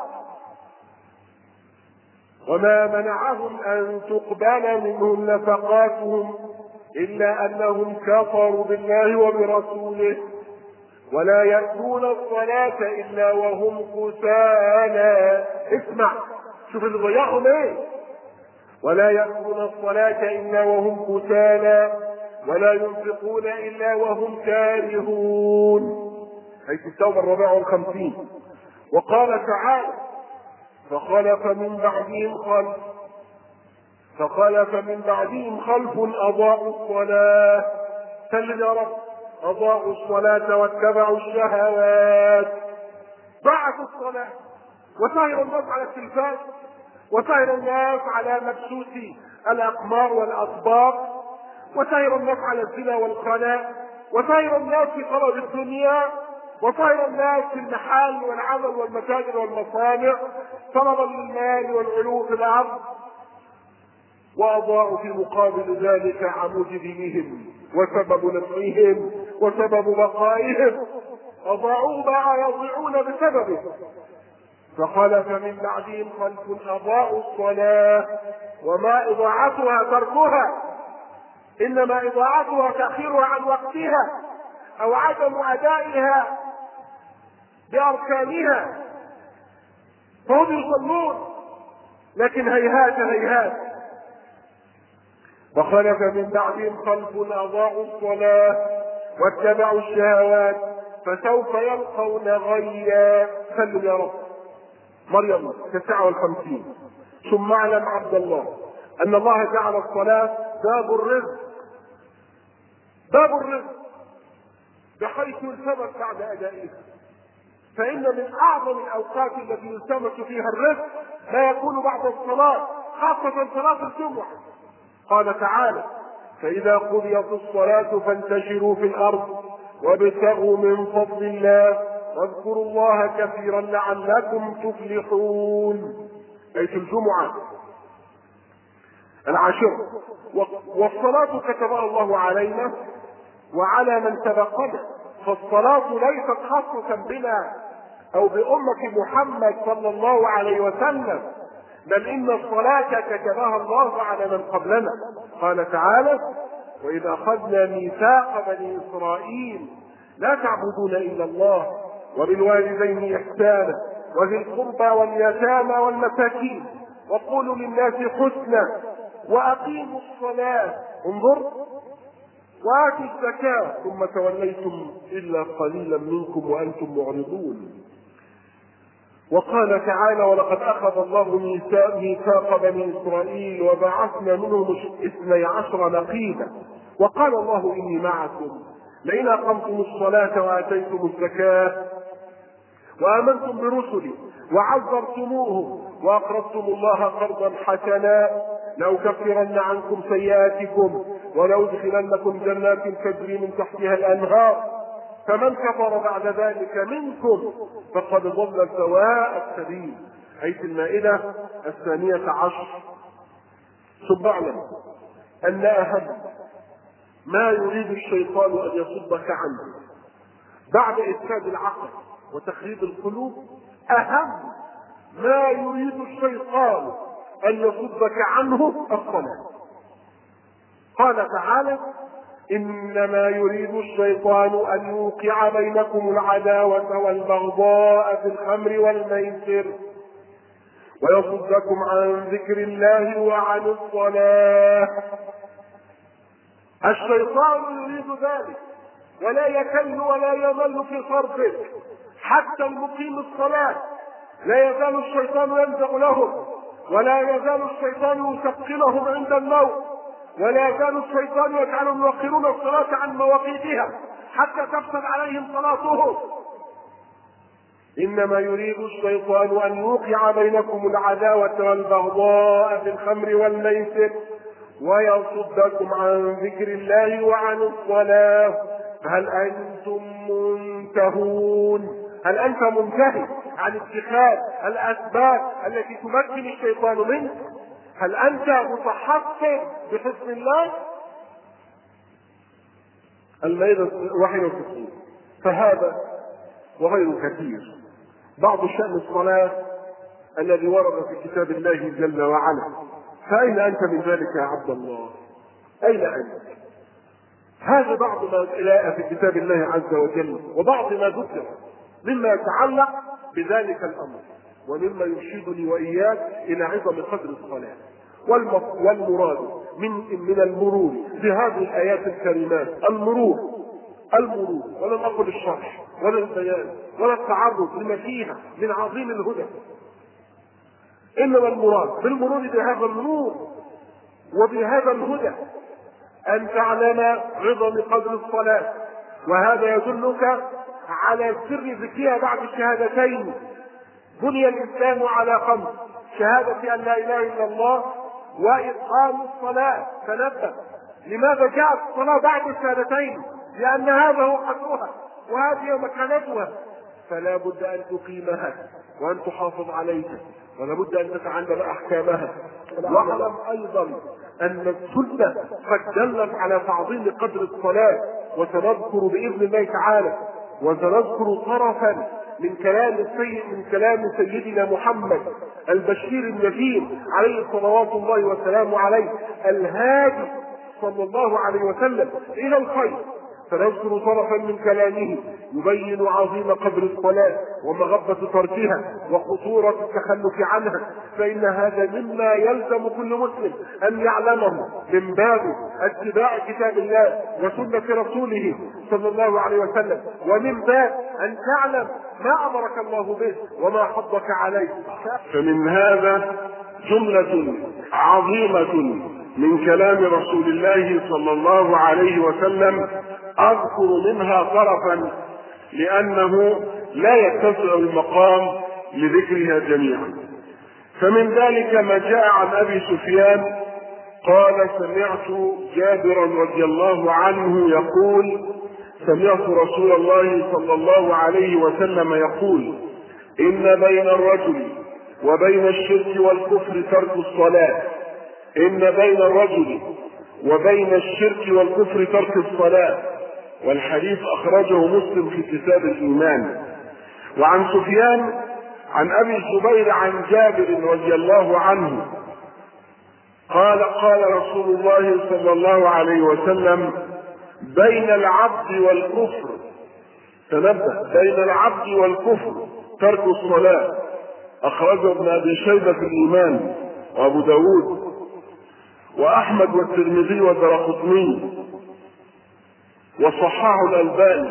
وما منعهم أن تقبل منهم نفقاتهم إلا أنهم كفروا بالله وبرسوله ولا يأتون الصلاة إلا وهم كسالى. اسمع، شوف اللي ضيعهم ايه. ولا يأتون الصلاة إلا وهم كسالى ولا ينفقون إلا وهم كارهون. هي التوبة الرابعة والخمسين. وقال تعالى: فخلف من بعدهم خلف فخلف من بعدهم خلف أضاعوا الصلاة. سلم يا رب. أضاعوا الصلاة واتبعوا الشهوات. ضاعت الصلاة وسهر الناس على التلفاز وسهر الناس على مبسوط الأقمار والأطباق وسهر الناس على الزنا والخلاء وسهر الناس في طلب الدنيا وسهر الناس في المحال والعمل والمتاجر والمصانع طلبا للمال والعلو في الأرض. وأضاعوا في مقابل ذلك عمود دينهم وسبب نفعهم وسبب بقائهم. أضاعوا ما يضيعون بسببه. فخلف من بعدهم خلف أضاعوا الصلاة. وما إضاعتها تركها، إنما إضاعتها تأخيرها عن وقتها أو عدم أدائها بأركانها. فهم يصلون لكن هيهات هيهات. فخلف من بعدهم خلف أضاعوا الصلاة واتبعوا الشهوات فسوف يلقون غيا. سلم يا رب. مريم تسعة والخمسين. ثم اعلم عبد الله أن الله جعل الصلاة باب الرزق، باب الرزق بحيث يلتمس بعد أدائها. فإن من أعظم الأوقات التي يلتمس فيها الرزق ما يكون بعد الصلاة، خاصة صلاة الجمعة. قال تعالى: فإذا قضيت الصلاة فانتشروا في الأرض وابتغوا من فضل الله واذكروا الله كثيرا لعلكم تفلحون. أي في الجمعة العاشرة. والصلاة كتبها الله علينا وعلى من سبقنا، فالصلاة ليست خاصة بنا أو بأمة محمد صلى الله عليه وسلم، بل إن الصلاة كتبها الله على من قبلنا. قال تعالى: وإذا أخذنا ميثاق بني إسرائيل لا تعبدون إلا الله وبالوالدين إحسانا وذي القربى واليتامى والمساكين وقولوا للناس حسنا وأقيموا الصلاة انظر وآتوا الزكاة ثم توليتم إلا قليلا منكم وأنتم معرضون. وقال تعالى: ولقد أخذ الله ميثاق بني إسرائيل وبعثنا منهم اثني عشر نقيبا وقال الله إني معكم لئن أقمتم الصلاة وآتيتم الزكاة وآمنتم برسلي وعزرتموهم وأقرضتم الله قرضا حسنا لأكفرن عنكم سيئاتكم ولأدخلنكم جنات تجري من تحتها الأنهار فمن كفر بعد ذلك منكم فقد ضل سواء السبيل. أي في المائدة الثانية عشر. ثم اعلم أن أهم ما يريد الشيطان أن يصدك عنه بعد إفساد العقل وتخريب القلوب، أهم ما يريد الشيطان أن يصدك عنه الصلاة. قال تعالى: إنما يريد الشيطان أن يوقع بينكم العداوة والبغضاء في الخمر والميسر ويصدكم عن ذكر الله وعن الصلاة. الشيطان يريد ذلك ولا يكل ولا يمل في صرفه. حتى المقيم الصلاة لا يزال الشيطان ينزغ لهم ولا يزال الشيطان يثقلهم عند الموت ولا يزال الشيطان يجعلهم يؤخرون الصلاة عن مواقيتها حتى تفسد عليهم صلاتهم. إنما يريد الشيطان أن يوقع بينكم العداوة والبغضاء في الخمر والميسر ويصدكم عن ذكر الله وعن الصلاة فهل أنتم منتهون؟ هل أنت منتهي عن اتخاذ الأسباب التي تمكن الشيطان منك؟ هل أنت متحصن بحسن الله؟ المائدة واحد وستين. فهذا وغير كثير. بعض شأن الصلاة الذي ورد في كتاب الله جل وعلا، فأين أنت من ذلك يا عبد الله؟ أين أنت؟ هذا بعض ما جاء في كتاب الله عز وجل، وبعض ما ذكر مما يتعلق بذلك الأمر، ومما يرشدني وإياك إلى عظم قدر الصلاة. والمراد من من المرور بهذه الآيات الكريمات المرور المرور ولم أقل الشرح ولا البيان ولا التعرض لما فيها من عظيم الهدى، إنما المراد بالمرور بهذا النور وبهذا الهدى أن تعلم عظم قدر الصلاة. وهذا يدلك على سر ذكرها بعد الشهادتين. بني الإسلام على خمس: شهادة أن لا إله إلا الله، وإقام الصلاة. تنبه، لماذا جاءت الصلاة بعد الشهادتين؟ لأن هذا هو قدرها وهذه مكانتها، فلا بد أن تقيمها وأن تحافظ عليها، ولا بد أن تتعلم أحكامها. واعلم أيضا أن السنة قد دلت على تعظيم قدر الصلاة، وسنذكر بإذن الله تعالى وسنذكر طرفا من كلام السيد من كلام سيدنا محمد البشير النذير عليه صلوات الله وسلامه عليه، الهادي صلى الله عليه وسلم إلى الخير. سنذكر طرفا من كلامه يبين عظيم قدر الصلاة ومغبة تركها وخطورة التخلف عنها، فإن هذا مما يلزم كل مسلم أن يعلمه من باب اتباع كتاب الله وسنة رسوله صلى الله عليه وسلم، ومن باب أن تعلم ما أمرك الله به وما حضك عليه. فمن هذا جملة عظيمة من كلام رسول الله صلى الله عليه وسلم أذكر منها طرفا لأنه لا يتسع المقام لذكرها جميعا. فمن ذلك ما جاء عن أبي سفيان قال: سمعت جابرا رضي الله عنه يقول: سمعت رسول الله صلى الله عليه وسلم يقول: إن بين الرجل وبين الشرك والكفر ترك الصلاة. إن بين الرجل وبين الشرك والكفر ترك الصلاة. والحديث أخرجه مسلم في كتاب الإيمان. وعن سفيان عن أبي الزبير عن جابر رضي الله عنه قال: قال رسول الله صلى الله عليه وسلم: بين العبد والكفر، تنبه، بين العبد والكفر ترك الصلاة. أخرجه ابن أبي شيبة في الإيمان وأبو داود وأحمد والترمذي والدارقطني وصححه الألباني.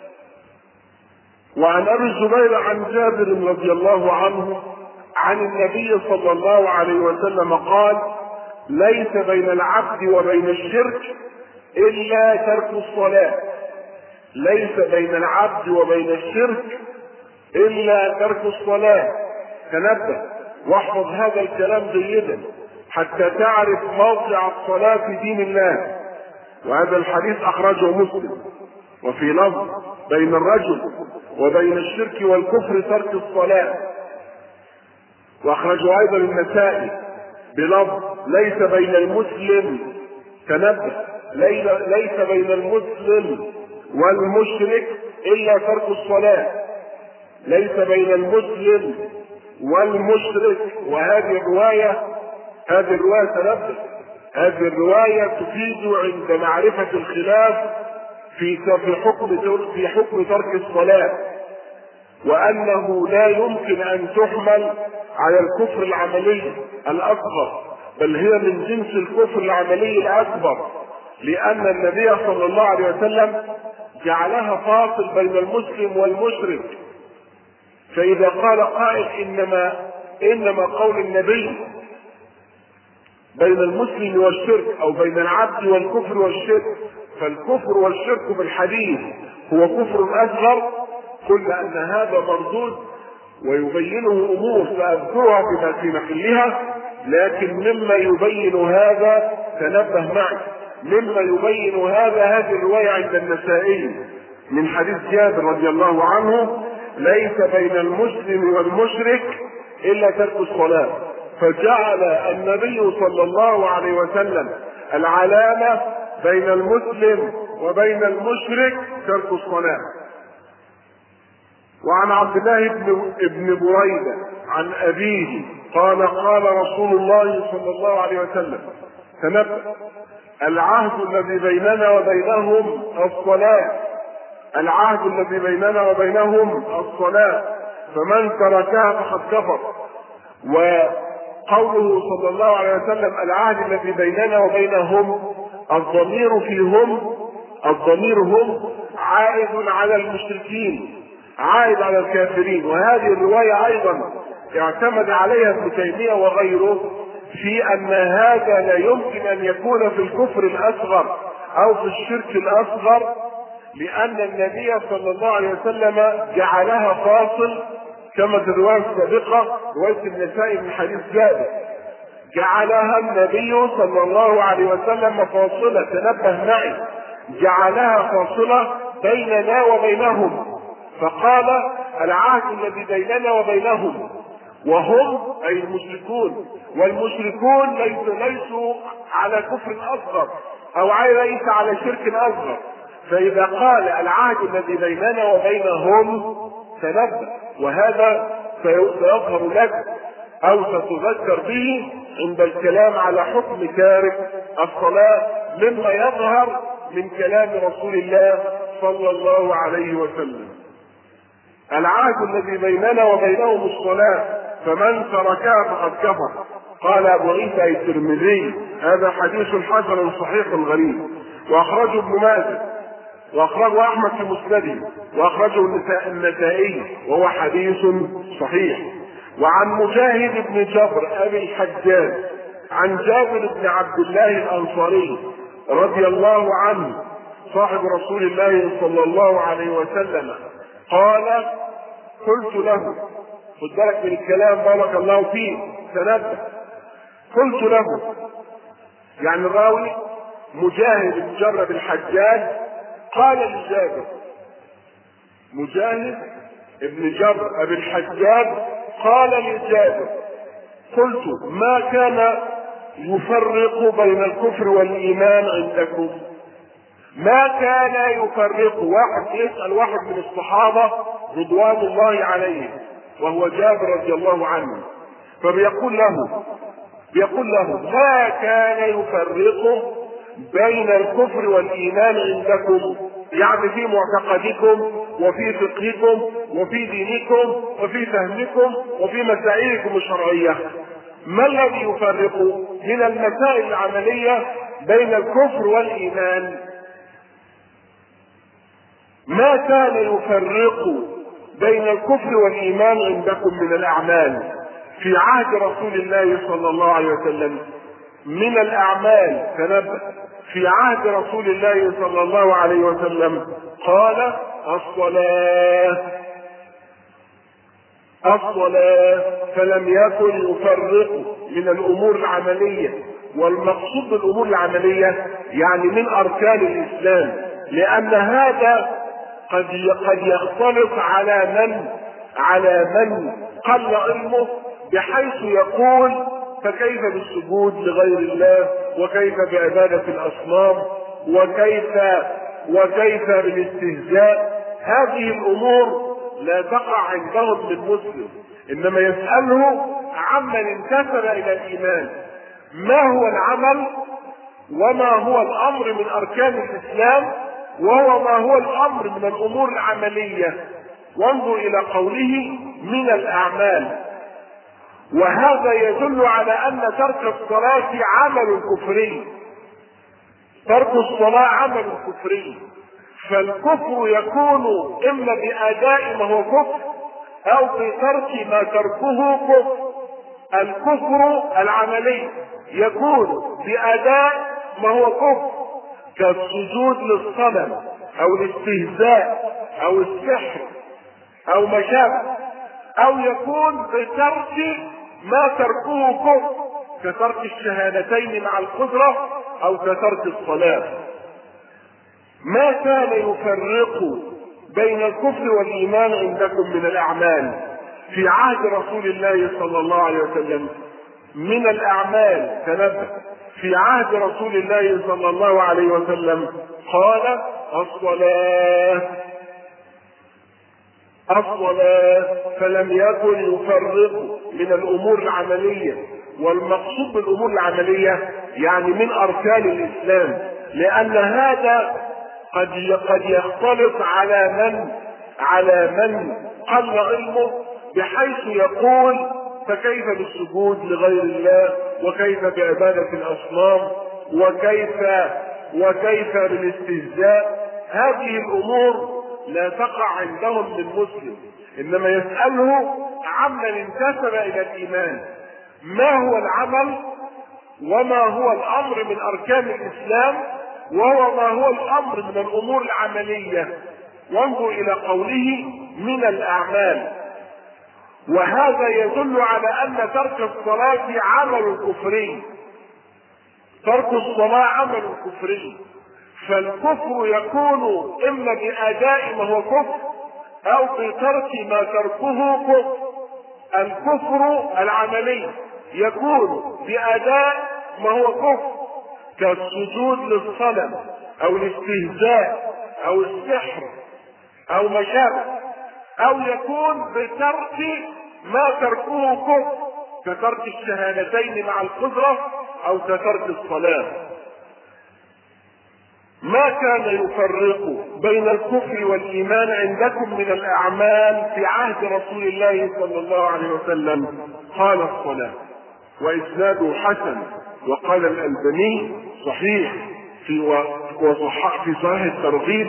وعن أبي الزبير عن جابر رضي الله عنه عن النبي صلى الله عليه وسلم قال: ليس بين العبد وبين الشرك إلا ترك الصلاة. ليس بين العبد وبين الشرك إلا ترك الصلاة. تنبه واحفظ هذا الكلام جيدا حتى تعرف موضع الصلاة في دين الله. وهذا الحديث أخرجه مسلم. وفي لفظ: بين الرجل وبين الشرك والكفر ترك الصلاة. وأخرجه أيضا النسائي بلفظ: ليس بين المسلم، تنبه، ليس بين المسلم والمشرك إلا ترك الصلاة. ليس بين المسلم والمشرك. وهذه الرواية هذه الرواية تنبه هذه الرواية تفيد عند معرفة الخلاف في في حكم في حكم ترك الصلاة، وأنه لا يمكن أن تحمل على الكفر العملي الأصغر، بل هي من جنس الكفر العملي الأكبر، لأن النبي صلى الله عليه وسلم جعلها فاصل بين المسلم والمشرك. فإذا قال قائل إنما إنما قول النبي بين المسلم والشرك أو بين العبد والكفر والشرك، فالكفر والشرك في الحديث هو كفر أصغر، قلنا أن هذا مردود ويبينه أمور سأذكرها في محلها، لكن مما يبين هذا، تنبه معي، مما يبين هذا هذه الرواية عند النسائي من حديث جابر رضي الله عنه: ليس بين المسلم والمشرك إلا ترك الصلاة. فجعل النبي صلى الله عليه وسلم العلامة بين المسلم وبين المشرك ترك الصلاة. وعن عبد الله بن ابن بريدة عن أبيه قال قال رسول الله صلى الله عليه وسلم: تنبأ، العهد الذي بيننا وبينهم الصلاة، العهد الذي بيننا وبينهم الصلاة، فمن تركها فقد كفر. وقوله صلى الله عليه وسلم العهد الذي بيننا وبينهم، الضمير فيهم، الضمير هم عائد على المشركين، عائد على الكافرين. وهذه الرواية أيضا اعتمد عليها ابن تيمية وغيره في أن هذا لا يمكن أن يكون في الكفر الأصغر أو في الشرك الأصغر، لأن النبي صلى الله عليه وسلم جعلها فاصل، كما في الرواية السابقة رواية النسائي من حديث جابر، جعلها النبي صلى الله عليه وسلم فاصلة، تنبه معي، جعلها فاصلة بيننا وبينهم، فقال العهد الذي بيننا وبينهم، وهم أي المشركون، والمشركون ليسوا ليسوا على كفر أصغر أو ليس على شرك أصغر. فإذا قال العهد الذي بيننا وبينهم تنبه، وهذا سيظهر لك أو ستذكر به عند الكلام على حكم تارك الصلاة، مما يظهر من كلام رسول الله صلى الله عليه وسلم. العهد الذي بيننا وبينهم الصلاة، فمن تركها فقد كفر. قال أبو عيسى الترمذي: هذا حديث حسن صحيح غريب، وأخرجه ابن ماجه، وأخرجه أحمد في مسنده، وأخرجه النسائي، وهو حديث صحيح. وعن مجاهد بن جبر أبي الحجاج عن جابر بن عبد الله الأنصاري رضي الله عنه صاحب رسول الله صلى الله عليه وسلم قال: قلت له، خد بالك من الكلام بارك الله فيه، تنبه، قلت له، يعني الراوي مجاهد بن جبر بن الحجاج قال لجابر، مجاهد بن جبر بن الحجاج قال لجابر: قلت ما كان يفرق بين الكفر والإيمان عندكم؟ ما كان يفرق؟ واحد يسأل واحد من الصحابة رضوان الله عليهم وهو جابر رضي الله عنه، فبيقول له بيقول له ما كان يفرق بين الكفر والإيمان عندكم؟ يعني في معتقدكم وفي فقهكم وفي دينكم وفي فهمكم وفي مسائلكم الشرعية، ما الذي يفرق من المسائل العملية بين الكفر والإيمان؟ ما كان يفرق بين الكفر والإيمان عندكم من الأعمال في عهد رسول الله صلى الله عليه وسلم؟ من الأعمال، تنبه، في عهد رسول الله صلى الله عليه وسلم قال: الصلاة، الصلاة، فلم يكن يفرق من الأمور العملية. والمقصود بالأمور العملية يعني من أركان الإسلام، لأن هذا قد قد يختلط على من على من قل علمه، بحيث يقول: فكيف بالسجود لغير الله، وكيف بعبادة الأصنام، وكيف وكيف بالاستهزاء. هذه الأمور لا تقع عندهم من مسلم، إنما يسأله عمن انتسب إلى الإيمان ما هو العمل وما هو الأمر من أركان الإسلام، وهو ما هو الأمر من الأمور العملية. وانظر إلى قوله من الأعمال، وهذا يدل على أن ترك الصلاة عمل كفري، ترك الصلاة عمل كفري. فالكفر يكون إما بأداء ما هو كفر أو بترك ما تركه كفر. الكفر العملي يكون بأداء ما هو كفر كالسجود للصنم أو الاستهزاء أو السحر أو ما شابه، أو يكون بترك ما تركه كفر كترك الشهادتين مع القدرة أو كترك الصلاة. ما كان يفرق بين الكفر والإيمان عندكم من الأعمال في عهد رسول الله صلى الله عليه وسلم. من الأعمال، تنبه، في عهد رسول الله صلى الله عليه وسلم قال: الصلاة، الصلاة فلم يكن يفرق من الأمور العملية، والمقصود بالأمور العملية يعني من أركان الإسلام، لأن هذا قد قد يختلط على من على من قل علمه، بحيث يقول فكيف بالسجود لغير الله، وكيف بعبادة الأصنام، وكيف وكيف بالاستهزاء. هذه الأمور لا تقع عندهم من مسلم، إنما يسأله عمن انتسب إلى الإيمان ما هو العمل وما هو الأمر من أركان الإسلام، وهو ما هو الأمر من الأمور العملية. وانظر إلى قوله من الأعمال، وهذا يدل على أن ترك الصلاة عمل كفري. ترك الصلاة عمل كفري، فالكفر يكون إما بأداء ما هو كفر أو بترك ما تركه كفر. الكفر العملي يكون بأداء ما هو كفر كالسجود للصنم أو الاستهزاء أو السحر أو ما شابه، أو يكون بترك ما تركه كفر كترك الشهادتين مع القدرة أو كترك الصلاة. ما كان يفرق بين الكفر والإيمان عندكم من الأعمال في عهد رسول الله صلى الله عليه وسلم؟ قال الصلاة، وإسناده حسن، وقال الألباني صحيح في وصحح في صحيح الترغيب.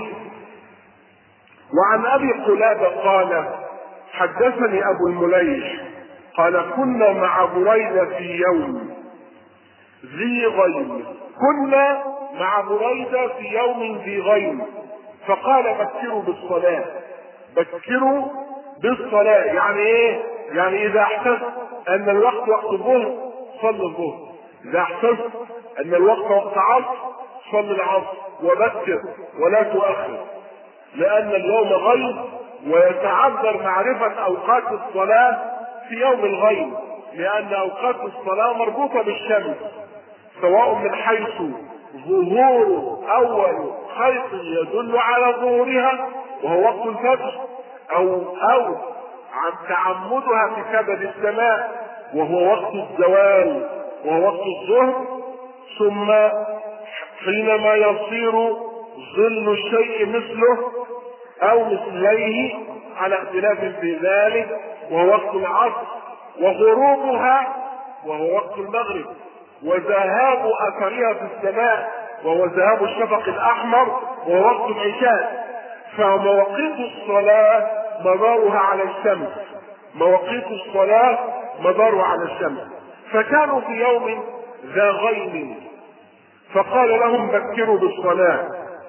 وعن أبي قلابة قال حدثني أبو المليح قال كنا مع بريدة في يوم ذي غيم كنا مع بريدة في يوم ذي غيم فقال بكروا بالصلاة. بكروا بالصلاة يعني ايه؟ يعني اذا احسست ان الوقت وقت الظهر صل الظهر، اذا احسست ان الوقت وقت عصر صل العصر، وبكر ولا تؤخر، لان اليوم غيم ويتعذر معرفة اوقات الصلاة في يوم الغيم، لان اوقات الصلاة مربوطة بالشمس، سواء من حيث ظهور اول خيط يدل على ظهورها وهو وقت الفجر، او او عن تعمدها في كبد السماء وهو وقت الزوال وهو وقت الظهر، ثم حينما يصير ظل الشيء مثله او مثليه على اختلاف في ذلك وهو وقت العصر، وغروبها وهو وقت المغرب، وذهاب اثرها في السماء وهو ذهاب الشفق الاحمر وهو وقت العشاء. فمواقيت الصلاة مدارها على الشمس، مواقيت الصلاة مدارها على الشمس. فكانوا في يوم ذا غيم فقال لهم بكروا بالصلاة،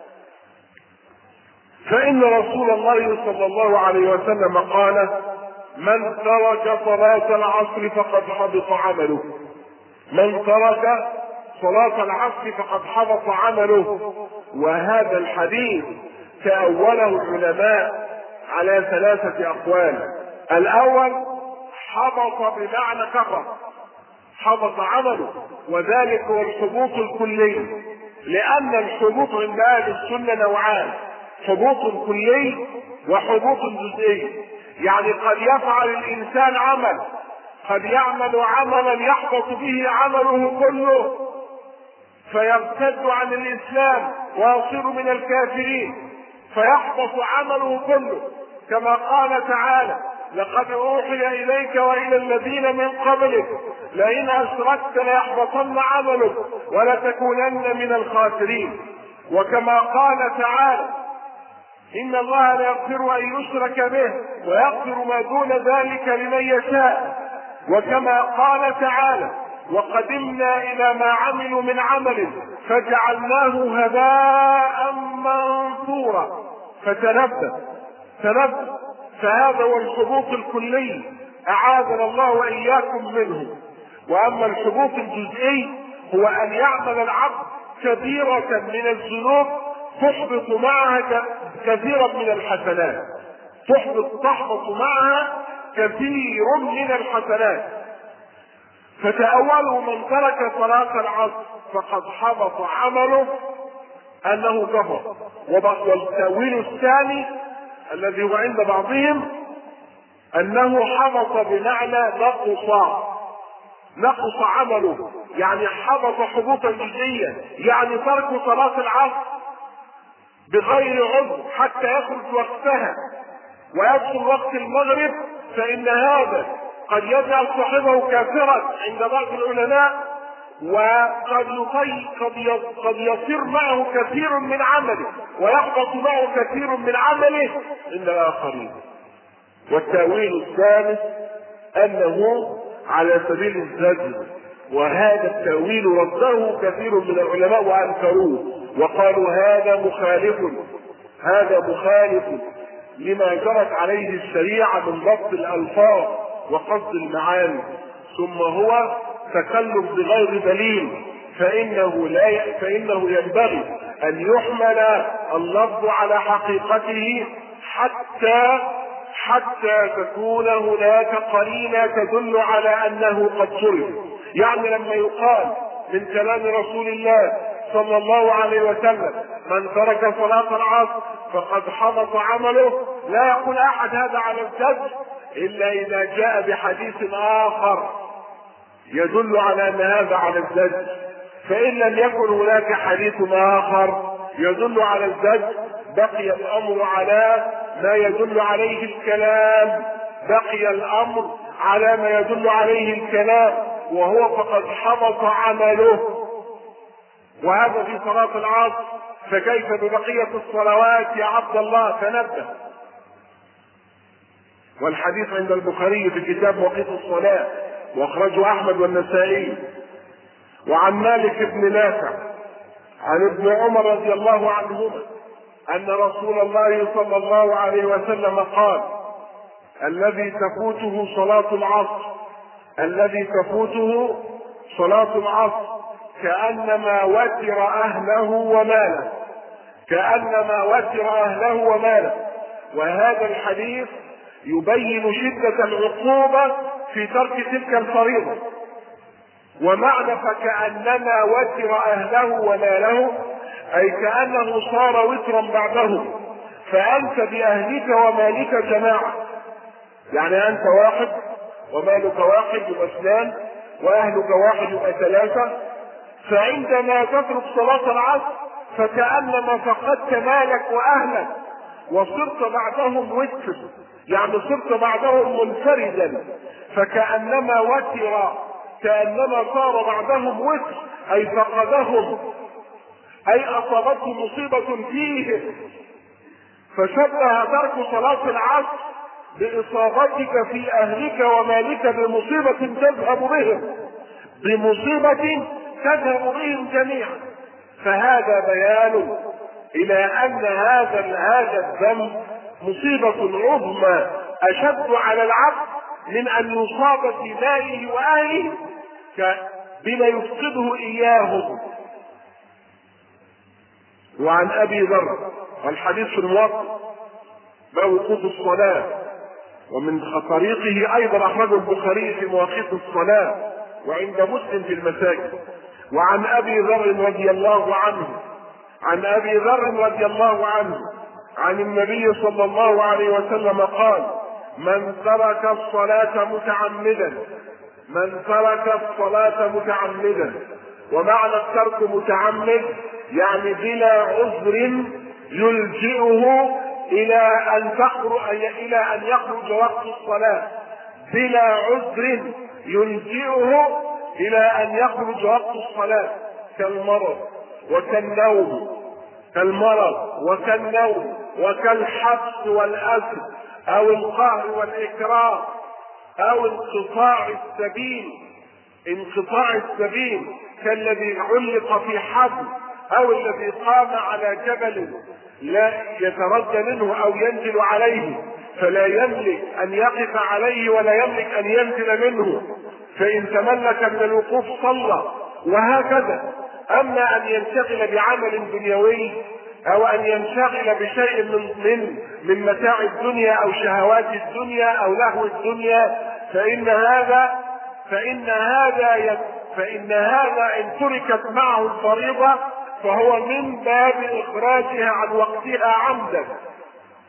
فإن رسول الله صلى الله عليه وسلم قال من ترك صلاة العصر فقد حبط عمله. من ترك صلاة العصر فقد حبط عمله. وهذا الحديث تأوله العلماء على ثلاثة أقوال. الأول حبط بمعنى كفر، حبط عمله، وذلك هو الحبوط الكلي، لأن الحبوط عند أهل السنة نوعان، حبوط كلي وحبوط جزئي. يعني قد يفعل الإنسان عمل، قد يعمل عملا يحبط به عمله كله فيرتد عن الإسلام ويصير من الكافرين فيحبط عمله كله، كما قال تعالى لقد أوحي إليك وإلى الذين من قبلك لئن أشركت ليحبطن عملك ولتكونن من الخاسرين. وكما قال تعالى إن الله لا يغفر أن يشرك به ويغفر ما دون ذلك لمن يشاء. وكما قال تعالى وقدمنا إلى ما عملوا من عمل فجعلناه هباء منثورا. فتنبه تنبه فهذا هو الحبوط الكلي أعاذنا الله وإياكم منه. وأما الحبوط الجزئي هو أن يعمل العبد كبيرة من الذنوب تحبط معها كثيرا من الحسنات، تحبط تحبط معها كثير من الحسنات. فتأولوا من ترك صلاة العصر فقد حبط عمله أنه كفر. والتأويل الثاني الذي هو عند بعضهم أنه حبط بمعنى نقص نقص عمله، يعني حبط حبوطا جزئيا، يعني ترك صلاة العصر بغير عذر حتى يخرج وقتها ويدخل وقت المغرب، فإن هذا قد يجعل صاحبه كافرا عند بعض العلماء، وقد قد قد يصير معه كثير من عمله ويحبط معه كثير من عمله عند الآخرين. والتأويل الثالث أنه على سبيل الزجر، وهذا التأويل رده كثير من العلماء وأنكروه وقالوا هذا مخالف هذا مخالف لما جرت عليه الشريعة من ضبط الألفاظ وقصد المعاني، ثم هو تكلف بغير دليل، فإنه لا ي... فإنه ينبغي أن يحمل اللفظ على حقيقته حتى حتى تكون هناك قرينة تدل على أنه قد صرف. يعني لما يقال من كلام رسول الله صلى الله عليه وسلم من ترك صلاة العصر فقد حبط عمله، لا يقول أحد هذا على الزجر إلا إذا جاء بحديث آخر يدل على أن هذا على الزجر. فإن لم يكن هناك حديث آخر يدل على الزجر بقي الأمر على ما يدل عليه الكلام بقي الأمر على ما يدل عليه الكلام وهو فقد حبط عمله، وهذا في صلاة العصر، فكيف ببقية الصلوات يا عبد الله؟ تنبه. والحديث عند البخاري في كتاب مواقيت الصلاة واخرجه احمد والنسائي. وعن مالك بن نافع عن ابن عمر رضي الله عنهما ان رسول الله صلى الله عليه وسلم قال الذي تفوته صلاة العصر الذي تفوته صلاة العصر كأنما وتر أهله وماله كأنما وتر أهله وماله. وهذا الحديث يبين شدة العقوبة في ترك تلك الفريضة. ومعنى فكأنما وتر أهله وماله أي كأنه صار وترا بعده، فأنت بأهلك ومالك جماعة، يعني أنت واحد ومالك واحد يبقى اثنان وأهلك واحد يبقى ثلاثة. فعندما تترك صلاة العصر فكأنما فقدت مالك وأهلك وصرت بعدهم وتر، يعني صرت بعدهم منفردا، فكأنما وتر كأنما صار بعدهم وتر أي فقدهم أي أصابته مصيبة فيه. فشبه ترك صلاة العصر بإصابتك في أهلك ومالك بمصيبة تذهب بهم بمصيبة تذهب بهم جميعا. فهذا بيان إلى أن هذا هذا الذنب مصيبة عظمى أشد على العبد من أن يصاب في ماله وأهله بما يفقده إياهم. وعن أبي ذر والحديث في الموطأ باب وقوت الصلاة، ومن طريقه أيضا أخرجه البخاري في مواقيت الصلاة وعند مسلم في المساجد. وعن أبي ذر رضي الله عنه عن أبي ذر رضي الله عنه عن النبي صلى الله عليه وسلم قال من ترك الصلاة متعمدا من ترك الصلاة متعمدا ومعنى الترك متعمد يعني بلا عذر يلجئه إلى أن تخرج إلى أن يخرج وقت الصلاة بلا عذر يلجئه إلى أن يخرج وقت الصلاة كالمرض وكالنوم كالمرض وكالنوم وكالحبس والأسر أو القهر والإكراه أو انقطاع السبيل انقطاع السبيل كالذي علق في حبل أو الذي قام على جبل لا يتردى منه أو ينزل عليه فلا يملك أن يقف عليه ولا يملك أن ينزل منه، فإن تملك من الوقوف صلى، وهكذا. أما أن ينشغل بعمل دنيوي أو أن ينشغل بشيء من من من متاع الدنيا أو شهوات الدنيا أو لهو الدنيا فإن هذا فإن هذا فإن هذا إن تركت معه الفريضة فهو من باب إخراجها عن وقتها عمدا.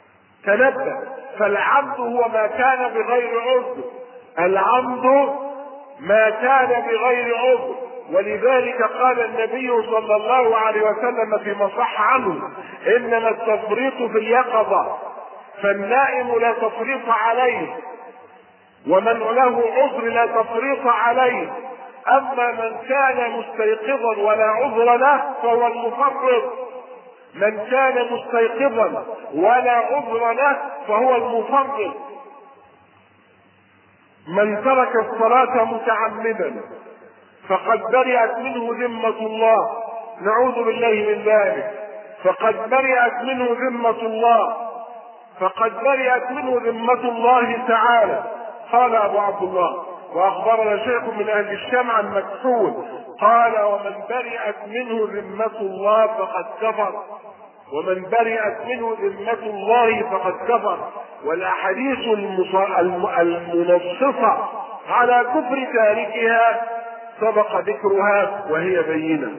تنبه. فالعمد هو ما كان بغير عذر، العمد ما كان بغير عذر. ولذلك قال النبي صلى الله عليه وسلم فيما صح عنه: انما التفريط في اليقظة، فالنائم لا تفريط عليه، ومن له عذر لا تفريط عليه. اما من كان مستيقظا ولا عذر له فهو المفرط. من كان مستيقظا ولا عذر له فهو المفرط. من ترك الصلاة متعمدا فقد برئت منه ذمة الله، نعوذ بالله من ذلك، فقد برئت منه ذمة الله، فقد برئت منه ذمة الله تعالى. قال أبو عبد الله: وأخبرنا شيخ من أهل الشام عن مكحول قال: ومن برئت منه ذمة الله فقد كفر، ومن برئت منه ذمة الله فقد كفر. والأحاديث المنصفة على كفر تاركها سبق ذكرها وهي بينة.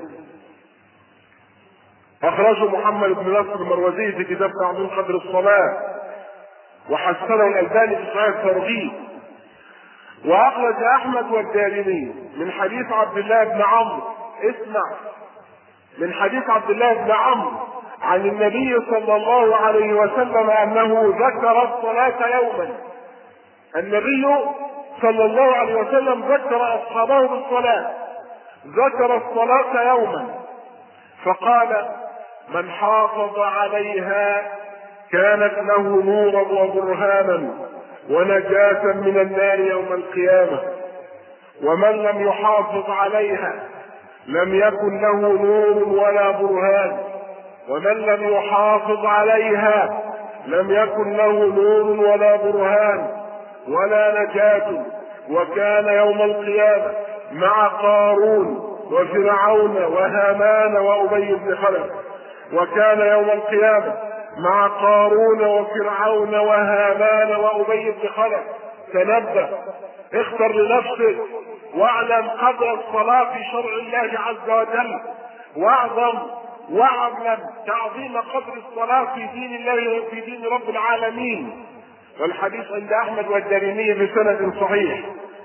أخرجه محمد بن نصر المروزي في كتاب تعظيم قدر الصلاة، وحسنه الألباني في صحيح الترغيب. وأخرج أحمد والدارمي من حديث عبد الله بن عمرو، اسمع، من حديث عبد الله بن عمرو عن النبي صلى الله عليه وسلم أنه ذكر الصلاة يوما. النبي صلى الله عليه وسلم ذكر أصحابه بالصلاة، ذكر الصلاة يوما فقال: من حافظ عليها كانت له نورا وبرهانا ونجاة من النار يوم القيامة، ومن لم يحافظ عليها لم يكن له نور ولا برهان، ومن لم يحافظ عليها لم يكن له نور ولا برهان ولا نجاة. وكان يوم القيامة مع قارون وفرعون وهامان وأبي بن خلف، وكان يوم القيامة مع قارون وفرعون وهامان وأبي بن خلف. تنبه، اختر لنفسك، واعلم قدر الصلاة في شرع الله عز وجل، واعظم واعلم تعظيم قدر الصلاة في دين الله وفي دين رب العالمين. والحديث عند أحمد والدارمي بسند صحيح.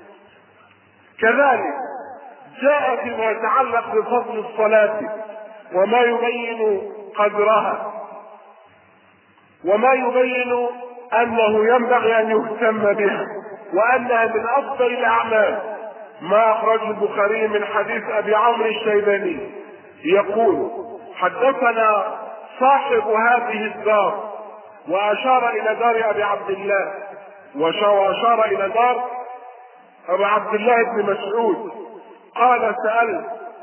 كذلك جاء فيما يتعلق بفضل الصلاة وما يبين قدرها، وما يبين أنه ينبغي أن يهتم بها، وأنها من أفضل الأعمال. ما أخرجه البخاري من حديث أبي عمرو الشيباني يقول: حدثنا صاحب هذه الدار، وأشار إلى دار أبي عبد الله، وأشار إلى دار أبي عبد الله بن مسعود. قال: سألت،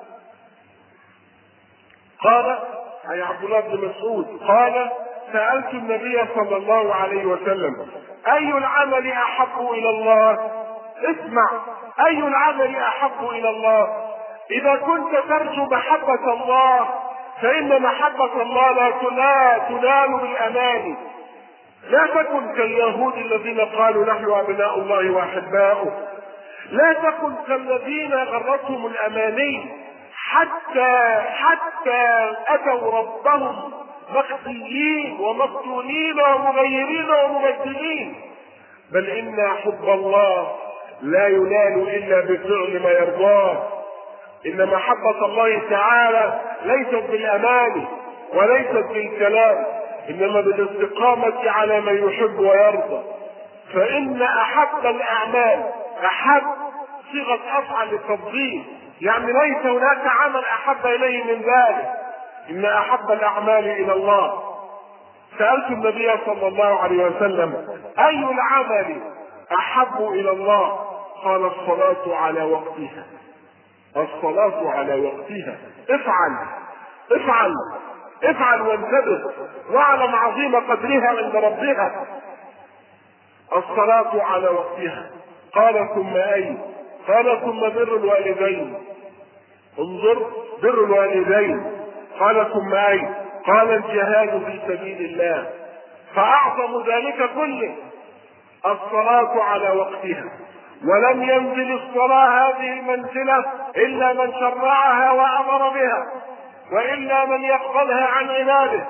قال أي عبد الله بن مسعود قال: سألت النبي صلى الله عليه وسلم: أي العمل أحب إلى الله؟ اسمع، أي العمل أحب إلى الله؟ إذا كنت ترجو محبة الله فإن محبة الله لا تنال بالأمان. لا تكن كاليهود الذين قالوا نحن أبناء الله وأحباؤه، لا تكن كالذين غرتهم الأماني حتى حتى أتوا ربهم مخزيين ومفتونين ومغيرين ومبدلين. بل إن حب الله لا ينال إلا بفعل ما يرضاه. إن محبة الله تعالى ليست بالأمان وليست بالكلام، إنما بالاستقامة على ما يحب ويرضى. فإن أحب الأعمال، أحب صيغة أفعل للتفضيل، يعني ليس هناك عمل أحب إليه من ذلك. إن أحب الأعمال إلى الله. سألت النبي صلى الله عليه وسلم: أي العمل أحب إلى الله؟ قال: الصلاة على وقتها. الصلاة على وقتها. افعل افعل افعل وانتبه، واعلم عظيم قدرها عند ربها. الصلاة على وقتها. قال: ثم أي؟ قال: ثم بر الوالدين. انظر، بر الوالدين. قال: ثم أي؟ قال: الجهاد في سبيل الله. فأعظم ذلك كله الصلاة على وقتها. ولم ينزل الصلاة هذه المنزلة إلا من شرعها وأمر بها، وإلا من يقبلها عن عباده.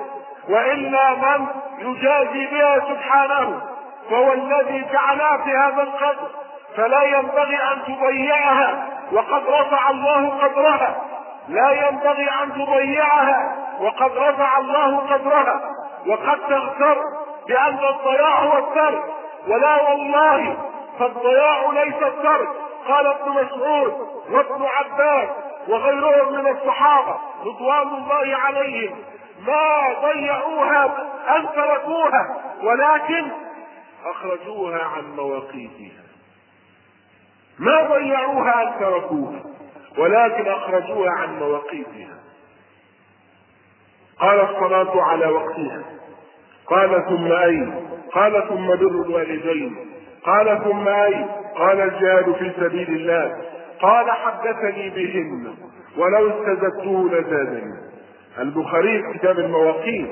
وإلا من يجازي بها سبحانه، فهو الذي جعلها في هذا القدر، فلا ينبغي أن تضيعها وقد رفع الله قدرها، لا ينبغي أن تضيعها وقد رفع الله قدرها. وقد تغتر بأن الضياع هو الترك، ولا والله، فالضياع ليس الترك. قال ابن مسعود وابن عباس وغيرهم من الصحابة رضوان الله عليهم: ما ضيعوها أن تركوها، ولكن أخرجوها عن مواقيتها. ما ضيعوها أن تركوها، ولكن أخرجوها عن مواقيتها. قال: الصلاة على وقتها. قال: ثم أي؟ قال: ثم بر الوالدين. قال: ثم أي؟ قال: الجهاد في سبيل الله. قال: حدثني بهن ولو استزدته لزادني. البخاري في كتاب المواقيت.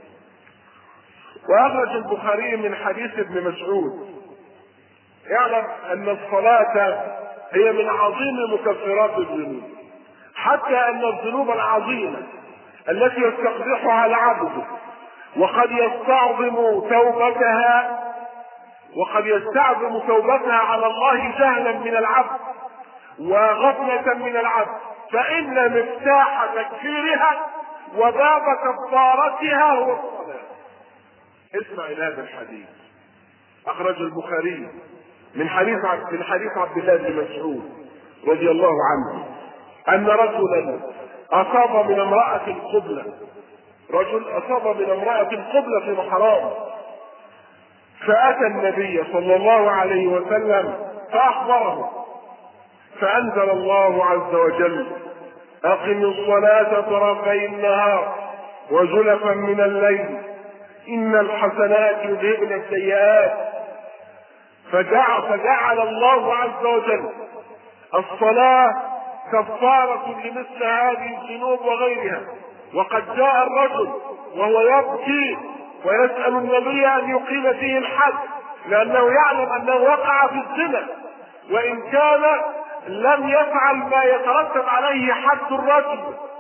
وأخرج البخاري من حديث ابن مسعود: يعلم أن الصلاة هي من عظيم مكفرات الذنوب، حتى أن الذنوب العظيمة التي يستقبحها العبد وقد يستعظم توبتها وقد يستعظم توبتها على الله جهلا من العبد وغفلة من العبد، فإن مفتاح تكفيرها وباب كفارتها هو الصلاة. اسمع إلى هذا الحديث، أخرج البخاري من حديث من حديث عبد الله بن مسعود رضي الله عنه أن رجلا أصاب من امرأة قبلة رجل أصاب من امرأة قبلة في محرام، فأتى النبي صلى الله عليه وسلم فأخبره، فأنزل الله عز وجل: أقم الصلاة طرفي النهار وزلفا من الليل إن الحسنات يذهبن السيئات. فجعل, فجعل الله عز وجل الصلاة كفارة لمثل هذه الذنوب وغيرها. وقد جاء الرجل وهو يبكي ويسأل النبي أن يقيم فيه الحد، لأنه يعلم أنه وقع في الزنا، وإن كان لم يفعل ما يترتب عليه حد الرجل.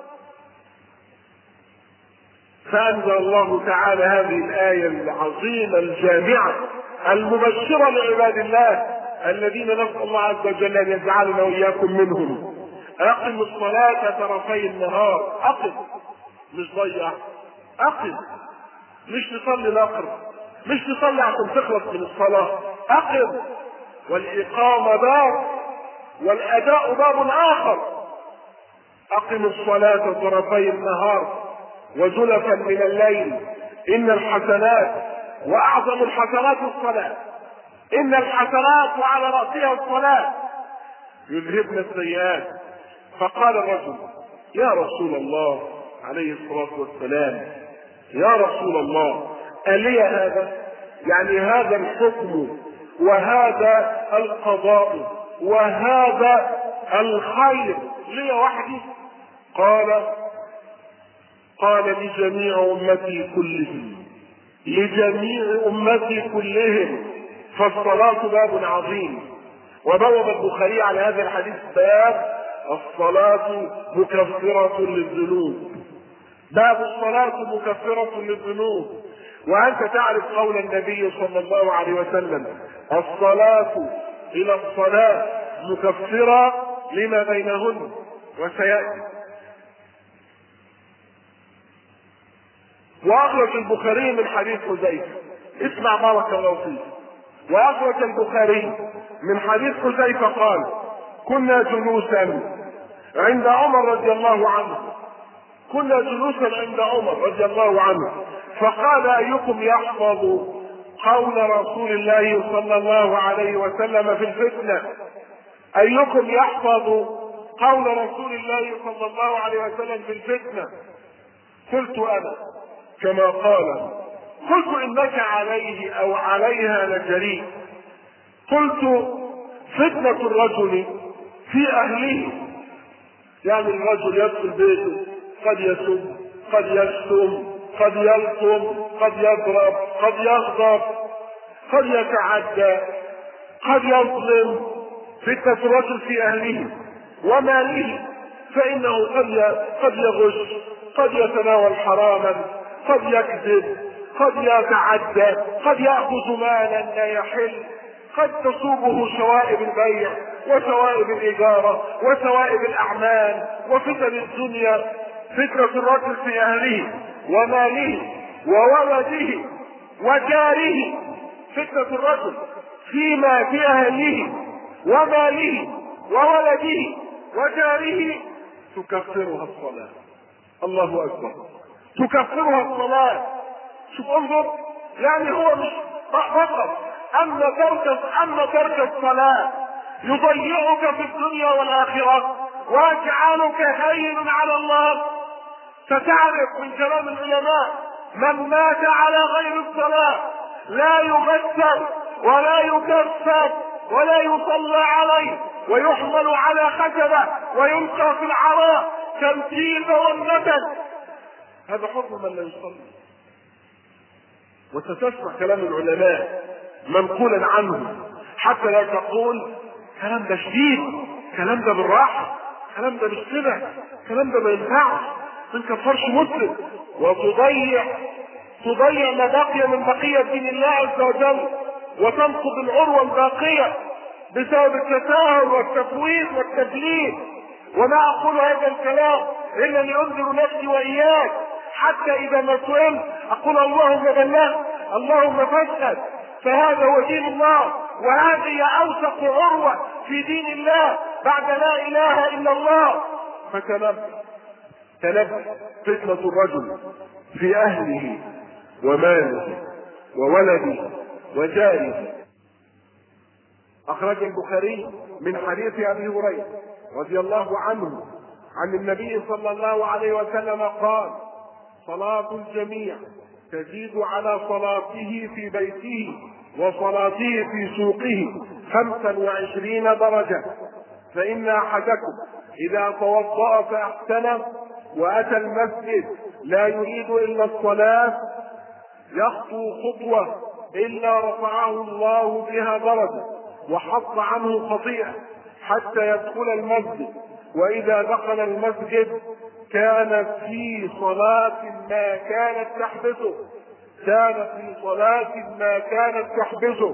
فأنزل الله تعالى هذه الآية العظيمة الجامعة المبشرة لعباد الله الذين نسأل الله عز وجل أن يجعلنا وإياكم منهم: أقم الصلاة طرفي النهار. أقم، مش ضيع، أقم، مش تصلي نقر، مش تصلي عشان تخلص من الصلاة، أقم. والإقامة باب والأداء باب آخر. أقم الصلاة طرفي النهار وزلفا من الليل إن الحسنات، وأعظم الحسنات الصلاة، إن الحسنات وعلى رأسها الصلاة يذهبن السيئات. فقال الرجل: يا رسول الله عليه الصلاة والسلام، يا رسول الله، ألي هذا؟ يعني هذا الحكم وهذا القضاء وهذا الخير لي وحدي؟ قال قال لجميع أمتي كلهم، لجميع أمتي كلهم. فالصلاة باب عظيم. وبوب البخاري على هذا الحديث باب الصلاة مكفرة للذنوب. باب الصلاة مكفرة للذنوب. وأنت تعرف قول النبي صلى الله عليه وسلم: الصلاة إلى الصلاة مكفرة لما بينهن. وسيأتي. وأخرج البخاري من حديث حذيفة، اسمع بارك الله فيك. وأخرج البخاري من حديث حذيفة قال: كنا جلوسا عند عمر رضي الله عنه كنا جلوسا عند عمر رضي الله عنه فقال: أيكم يحفظ قول رسول الله صلى الله عليه وسلم في الفتنة؟ أيكم يحفظ قول رسول الله صلى الله عليه وسلم في الفتنة؟ قلت أنا، كما قال. قلت: إنك عليه أو عليها لجريء. قلت: فتنة الرجل في أهله، يعني الرجل يدخل بيته قد يسب، قد يشتم، قد يلطم، قد يضرب، قد يغضب، قد يتعدى، قد يظلم. فتنة الرجل في أهله وماله، فإنه قد قد يغش، قد يتناول حراما، قد يكذب، قد يتعدى، قد يأخذ مالا لا يحل، قد تصوبه شوائب البيع وشوائب الإجارة وشوائب الأعمال وفتن الدنيا، فتنة الرجل في أهله وماله وولده وجاره، فتنة الرجل فيما في أهله وماله وولده وجاره تكفرها الصلاة. الله أكبر، تكفرها الصلاة. شوف انظر، يعني هو مش فقط أن ترك أن ترك الصلاة يضيعك في الدنيا والآخرة ويجعلك هين على الله. فتعرف من كلام العلماء من مات على غير الصلاة لا يغسل ولا يكفر ولا يصلى عليه ويحمل على خشبة ويلقى في العراء كالجيل والنبل. هذا حكم من لا يصلي. وستسمع كلام العلماء منقولا عنه حتى لا تقول كلام ده شديد، كلام ده بالراحة، كلام ده مش كده، كلام ده ما ينفعش، ما تكفرش مسلم وتضيع تضيع ما بقي من بقية دين الله عز وجل وتنقض العروة الباقية بسبب التساهل والتفويض والتدليس. وما أقول هذا الكلام إلا لأنذر نفسي وإياك، حتى إذا ما سئلت أقول اللهم بلغ، اللهم فاشهد، فهذا هو دين الله، وهذه أوثق عروة في دين الله بعد لا إله إلا الله. فتنبه تنبه، فتنة الرجل في أهله وماله وولده وجاره. أخرج البخاري من حديث أبي هريرة رضي الله عنه عن النبي صلى الله عليه وسلم قال: صلاة الجميع تزيد على صلاته في بيته وصلاته في سوقه خمسا وعشرين درجة، فإن أحدكم إذا توضأ فأحسن وأتى المسجد لا يريد إلا الصلاة يخطو خطوة إلا رفعه الله بها درجة وحط عنه خطيئة حتى يدخل المسجد، وإذا دخل المسجد كان في صلاة ما كانت تحبسه كان في صلاة ما كانت تحبسه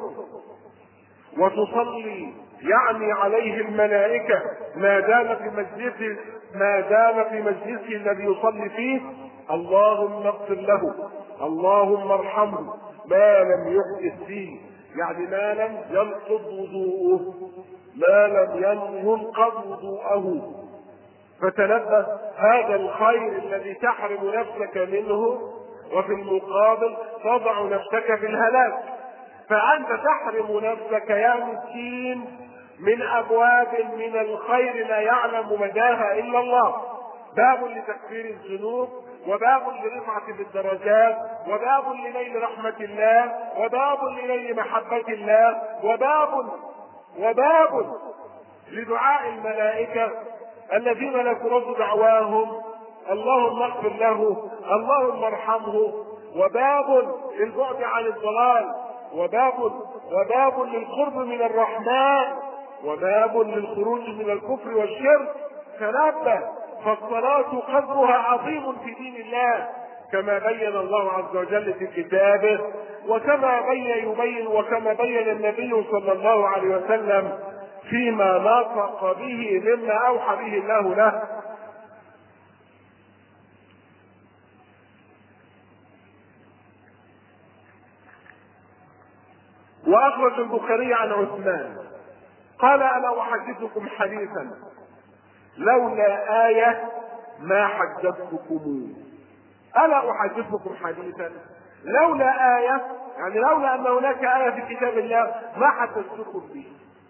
وتصلي يعني عليه الملائكة ما دام في مجلسه ما دام في مجلسه الذي يصلي فيه: اللهم اغفر له، اللهم ارحمه، ما لم يحدث فيه، يعني ما لم ينقض وضوءه ما لم ينقض وضوءه. فتنبه، هذا الخير الذي تحرم نفسك منه وفي المقابل تضع نفسك في الهلاك. فأنت تحرم نفسك يا مسكين من أبواب من الخير لا يعلم مداها إلا الله، باب لتكفير الذنوب، وباب لرفعة بالدرجات، وباب لنيل رحمة الله، وباب لنيل محبة الله، وباب وباب لدعاء الملائكة الذين لا ترد دعواهم: اللهم اغفر له، اللهم ارحمه. وباب للبعد عن الضلال، وباب وباب للقرب من الرحمن، وباب للخروج من الكفر والشرك. تنبه، فالصلاة قدرها عظيم في دين الله كما بين الله عز وجل في كتابه، وكما بين يبين وكما بين النبي صلى الله عليه وسلم فيما ناطق به مما أوحى به الله له. وأخرج البخاري عن عثمان قال: ألا أحدثكم حديثا لولا آية ما حدثتكم. ألا أحدثكم حديثا لولا آية، يعني لولا أن هناك آية في كتاب الله ما حدثتكم به.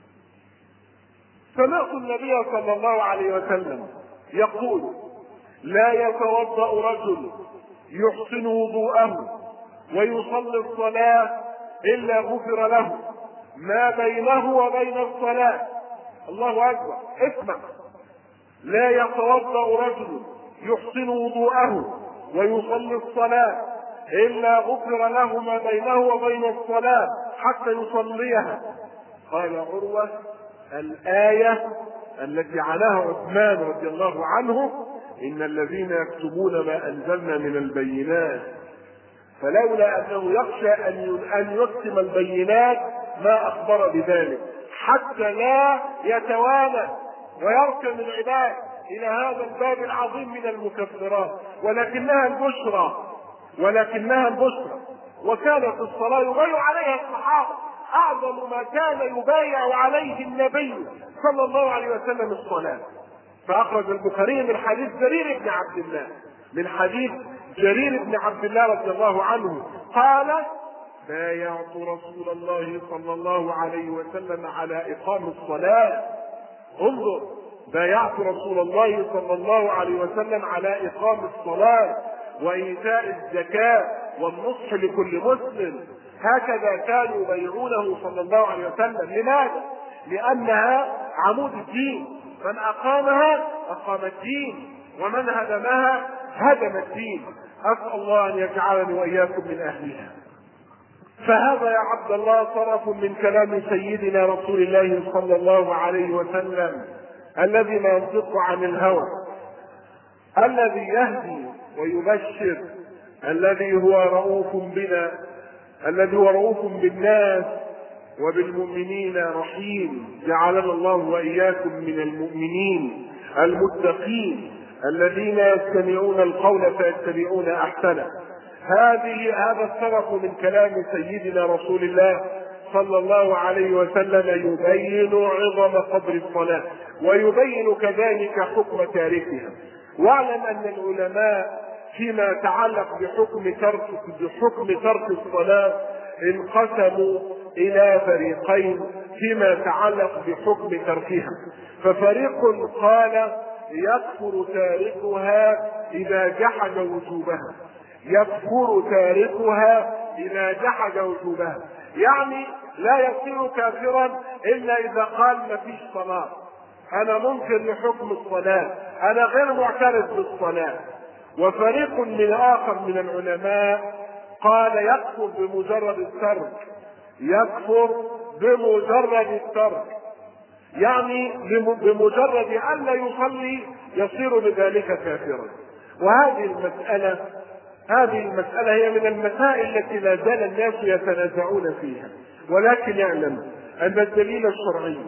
سمعت النبي صلى الله عليه وسلم يقول: لا يتوضأ رجل يحسن وضوءه ويصلي الصلاة إلا غفر له ما بينه وبين الصلاة. الله أكبر، اسمع: لا يتوضأ رجل يحسن وضوءه ويصلي الصلاة إلا غفر له ما بينه وبين الصلاة حتى يصليها. قال عروة: الآية التي عناها عثمان رضي الله عنه إن الذين يكتبون ما أنزلنا من البينات، فلولا أنه يخشى أن يكتم البينات ما أخبر بذلك، حتى لا يتوانى ويركن العباد إلى هذا الباب العظيم من المكفرات. ولكنها البشرى ولكنها البشرى وكانت الصلاة يبايع عليها الصحابة. أعظم ما كان يبايع عليه النبي صلى الله عليه وسلم الصلاة. فأخرج البخاري من حديث جرير بن عبد الله من حديث جرير بن عبد الله رضي الله عنه قال: بايعت رسول الله صلى الله عليه وسلم على إقام الصلاة. انظر، بايعت رسول الله صلى الله عليه وسلم على إقام الصلاة وإيتاء الزكاة والنصح لكل مسلم. هكذا كانوا يبايعونه صلى الله عليه وسلم. لماذا؟ لأنها عمود الدين، من أقامها أقام الدين، ومن هدمها هدم الدين. أسأل الله أن يجعلني وإياكم من أهلها. فهذا يا عبد الله طرف من كلام سيدنا رسول الله صلى الله عليه وسلم الذي لا ينطق عن الهوى، الذي يهدي ويبشر، الذي هو رؤوف بنا، الذي هو رؤوف بالناس وبالمؤمنين رحيم. جعلنا الله وإياكم من المؤمنين المتقين الذين يستمعون القول فيتبعون أحسنه. هذه هذا الطرف من كلام سيدنا رسول الله صلى الله عليه وسلم يبين عظم قدر الصلاة ويبين كذلك حكم تاركها. واعلم أن العلماء فيما يتعلق بحكم ترك بحكم ترك الصلاة انقسموا إلى فريقين فيما يتعلق بحكم تركها. ففريق قال يكفر تاركها إذا جحد وجوبها، يكفر تاركها إذا جحد وجوبها، يعني لا يصير كافرا إلا إذا قال ما فيش صلاة، أنا منكر لحكم الصلاة، أنا غير معترف بالصلاة. وفريق من آخر من العلماء قال يكفر بمجرد الترك، يكفر بمجرد الترك، يعني بمجرد أن لا يصلي يصير بذلك كافرا. وهذه المسألة هذه المسألة هي من المسائل التي لا زال الناس يتنازعون فيها. ولكن اعلم أن الدليل الشرعي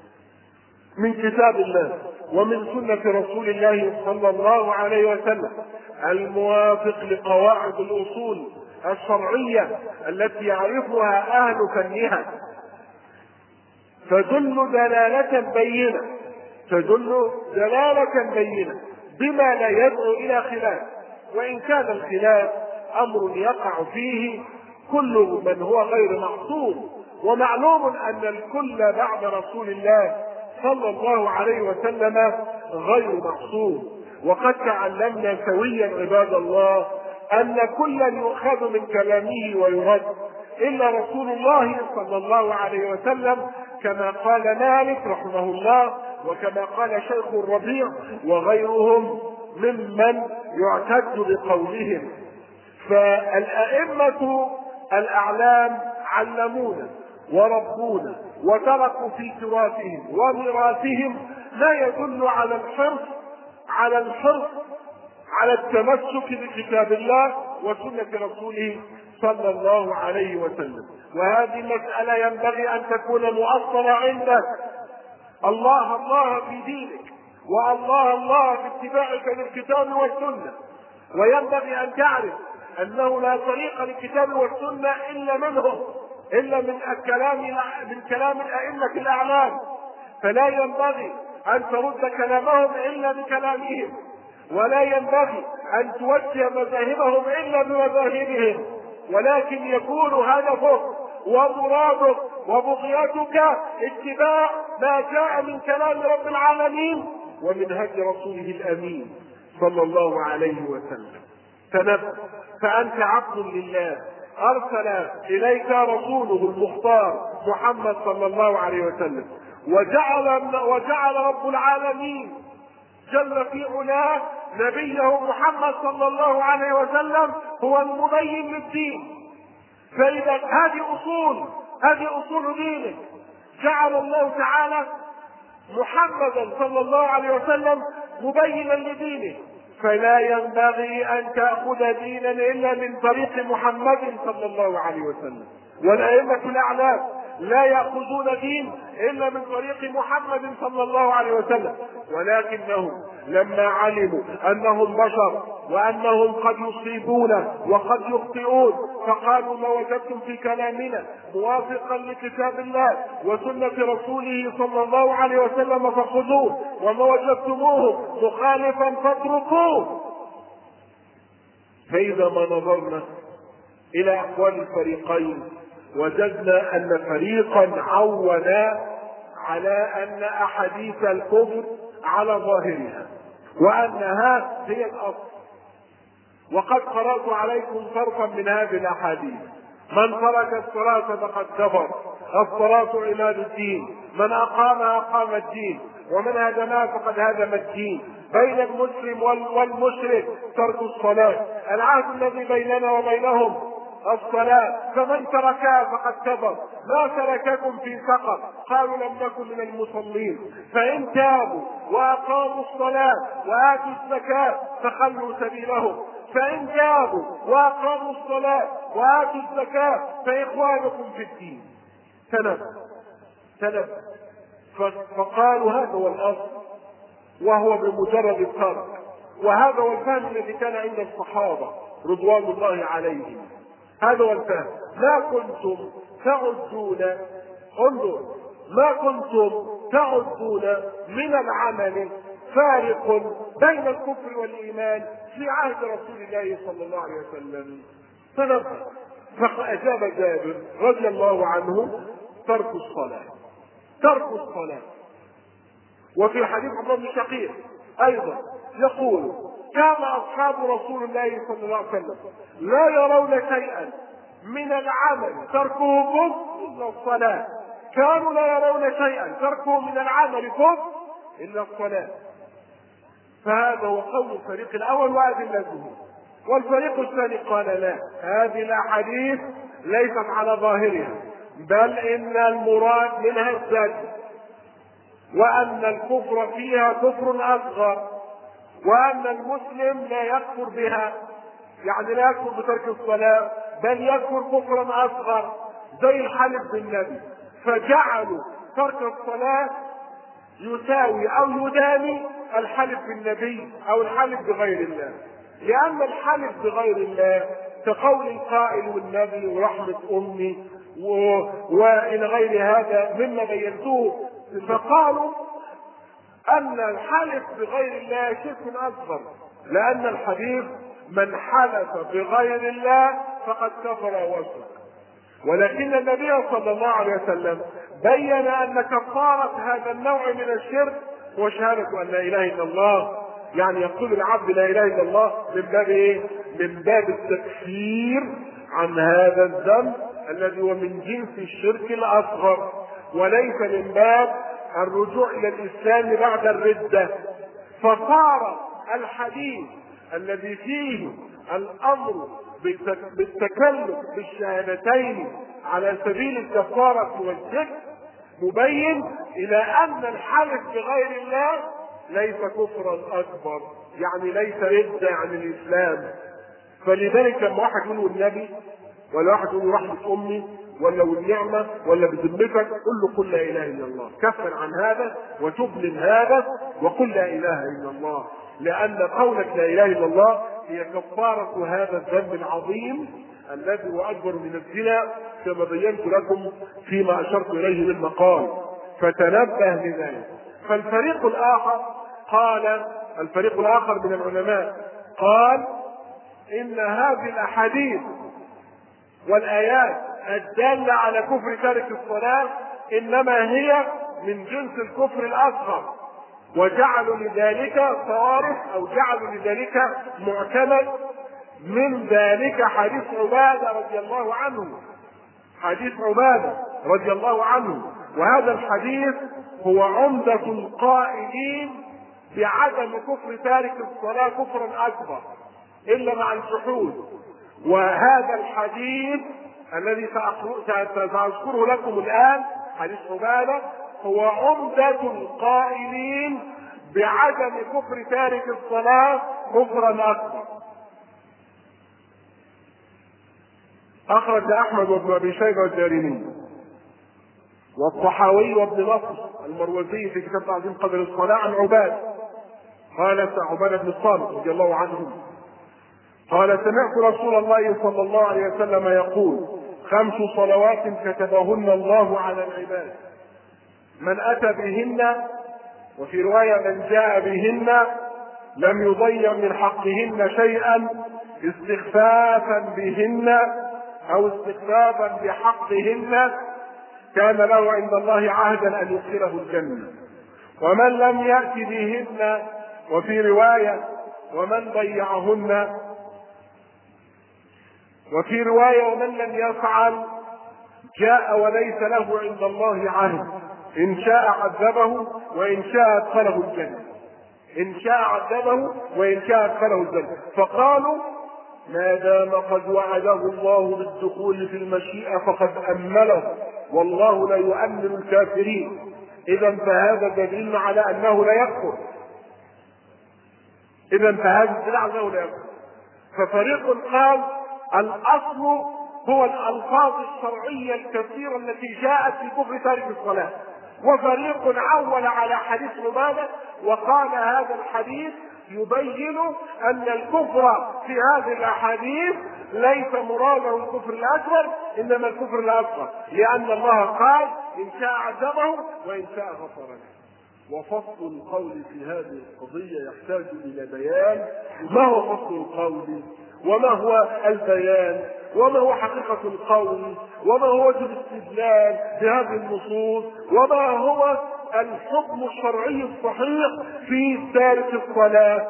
من كتاب الله ومن سنة رسول الله صلى الله عليه وسلم الموافق لقواعد الأصول الشرعية التي يعرفها أهل فنها تدل دلالة بينة تدل دلالة بينة بما لا يدعو إلى خلاف، وإن كان الخلاف أمر يقع فيه كل من هو غير معصوم. ومعلوم أن الكل بعد رسول الله صلى الله عليه وسلم غير معصوم. وقد تعلمنا سويا عباد الله أن كلا يؤخذ من كلامه ويرد إلا رسول الله صلى الله عليه وسلم، كما قال مالك رحمه الله وكما قال شيخ الربيع وغيرهم ممن يعتد بقولهم. فالأئمة الأعلام علمونا وربونا وتركوا في تراثهم وميراثهم ما يدل على الحرص على الحرص على التمسك بكتاب الله وسنة رسوله صلى الله عليه وسلم. وهذه المسألة ينبغي أن تكون مؤصلة عندك. الله الله في دينك والله الله في اتباعك للكتاب والسنة. وينبغي أن تعرف أنه لا طريق للكتاب والسنة إلا منهم، إلا من الكلام من كلام الأئمة الأعلام. فلا ينبغي أن ترد كلامهم إلا بكلامهم، ولا ينبغي أن توجه مذاهبهم إلا بمذاهبهم، ولكن يكون هدفك ومرادك وبغيتك اتباع ما جاء من كلام رب العالمين ومن هدي رسوله الأمين صلى الله عليه وسلم. تنبه، فأنت عبد لله أرسل إليك رسوله المختار محمد صلى الله عليه وسلم، وجعل وجعل رب العالمين جل في علاه نبيه محمد صلى الله عليه وسلم هو المبين للدين. فإذا هذه أصول هذه أصول دينك. جعل الله تعالى محمدا صلى الله عليه وسلم مبينا لدينه، فلا ينبغي أن تأخذ دينا إلا من طريق محمد صلى الله عليه وسلم. والأئمة الأعلام لا يأخذون دين إلا من طريق محمد صلى الله عليه وسلم، ولكنهم لما علموا أنهم بشر وأنهم قد يصيبون وقد يخطئون فقالوا ما وجدتم في كلامنا موافقا لكتاب الله وسنة رسوله صلى الله عليه وسلم فخذوه، وما وجدتموه مخالفا فاتركوه. فإذا ما نظرنا إلى أقوال الفريقين وجدنا أن فريقا عونا على أن أحاديث الكفر على ظاهرها وأنها هي الأصل، وقد قرأت عليكم طرفا من هذه الأحاديث: من ترك الصلاة فقد كفر، الصلاة عماد الدين، من أقامها أقام الدين، ومن هدمها فقد هدم الدين، بين المسلم والمشرك ترك الصلاة، العهد الذي بيننا وبينهم الصلاة، فمن تركها فقد كفر، لا ترككم في سقر، قالوا لم نكن من المصلين، فإن تابوا وأقاموا الصلاة وآتوا الزكاة فخلوا سبيلهم، فإن تابوا وأقاموا الصلاة وآتوا الزكاة فإخوانكم في الدين. تنبه تنبه فقالوا هذا هو الأصل، وهو بمجرد الترك، وهذا هو الفهم الذي كان عند الصحابة رضوان الله عليهم، هذا هو الفهم. ما كنتم تعدون انظر ما كنتم تعدون من العمل فارق بين الكفر والإيمان في عهد رسول الله صلى الله عليه وسلم. فنبه فأجاب جابر رضي الله عنه: ترك الصلاة ترك الصلاة. وفي حديث عبد الله بن شقيق أيضا يقول: كان أصحاب رسول الله صلى الله عليه وسلم لا يرون شيئا من العمل تركه كفر إلا الصلاة، كانوا لا يرون شيئا تركه من العمل كفر إلا الصلاة. فهذا هو قول الفريق الأول وأدلته. والفريق الثاني قال: لا، هذه الأحاديث ليست على ظاهرها، بل إن المراد منها الزجر، وأن الكفر فيها كفر أصغر، وأن المسلم لا يكفر بها، يعني لا يكفر بترك الصلاة، بل يكفر كفرا أصغر زي الحلف بالنبي، فجعلوا ترك الصلاة يساوي أو يداني الحلف بالنبي أو الحلف بغير الله، لأن الحلف بغير الله كقول القائل والنبي ورحمة أمي و... وإلى غير هذا مما بينتوه، فقالوا أن الحلف بغير الله شرك أصغر، لأن الحديث من حلف بغير الله فقد كفر واشرك. ولكن النبي صلى الله عليه وسلم بين أن كفارة هذا النوع من الشرك هو شهادة أن لا إله إلا الله، يعني يقول العبد لا إله إلا الله من باب إيه؟ من باب التكفير عن هذا الذنب الذي هو من جنس الشرك الأصغر، وليس من باب الرجوع إلى الإسلام بعد الردة. فصار الحديث الذي فيه الأمر بالتكلف بالشهادتين على سبيل الكفارة والذكر مبين إلى أن الحلف بغير الله ليس كفرا أكبر، يعني ليس ردة عن الإسلام. فلذلك لما واحد يقول النبي، ولا واحد يقول رحمة أمي، ولا والنعمة، ولا بذمتك، قل له قل لا إله إلا الله، كفر عن هذا وتب من هذا وقل لا إله إلا الله، لأن قولك لا إله إلا الله هي كفارة هذا الذنب العظيم الذي هو أكبر من الزنا، كما بينت لكم فيما أشرت إليه من مقال. فتنبه لذلك. فالفريق الآخر قال الفريق الآخر من العلماء قال إن هذه الأحاديث والآيات الدالة على كفر تارك الصلاة إنما هي من جنس الكفر الأصغر، وجعلوا لذلك صوارف أو جعلوا لذلك معتمد من ذلك حديث عبادة رضي الله عنه حديث عبادة رضي الله عنه وهذا الحديث هو عمدة القائلين بعدم كفر تارك الصلاة كفرا أكبر إلا مع الجحود. وهذا الحديث الذي سأذكره لكم الآن حديث عبادة هو عمدة القائلين بعدم كفر تارك الصلاة كفرا أكبر. أخرج أحمد وابن أبي شيبة والدارمي والطحاوي وابن نصر المروزي في كتاب تعظيم قدر الصلاة عن عباد قال عبادة بن الصامت رضي الله عنه قال سمعت رسول الله صلى الله عليه وسلم يقول خمس صلوات كتبهن الله على العباد من أتى بهن، وفي رواية من جاء بهن لم يضيع من حقهن شيئا استخفافا بهن أو استخفافا بحقهن كان له عند الله عهدا أن يدخله الجنة. ومن لم يأت بهن، وفي رواية ومن ضيعهن، وفي رواية ومن لم يفعل جاء وليس له عند الله عهد إن شاء عذبه وإن شاء أدخله الجنة. إن شاء عذبه وإن شاء أدخله الجنة. فقالوا ما دام قد وعده الله بالدخول في المشيئة فقد أمله والله لا يؤمن الكافرين. إذا فهذا دليل على أنه لا يكفر. إذا فهذا دليل على أنه لا يكفر. ففريق قال الأصل هو الألفاظ الشرعية الكثيرة التي جاءت في كفر تارك الصلاة، وفريق عول على حديث لبابة وقال هذا الحديث يبين أن الكفر في هذه الأحاديث ليس مراده الكفر الأكبر إنما الكفر الأصغر، لأن الله قال إن شاء عذبه وإن شاء غفر له. وفصل القول في هذه القضية يحتاج إلى بيان. ما هو فصل القول؟ وما هو البيان؟ وما هو حقيقة القول؟ وما هو وجه الاستدلال بهذه النصوص؟ وما هو الحكم الشرعي الصحيح في تارك الصلاة؟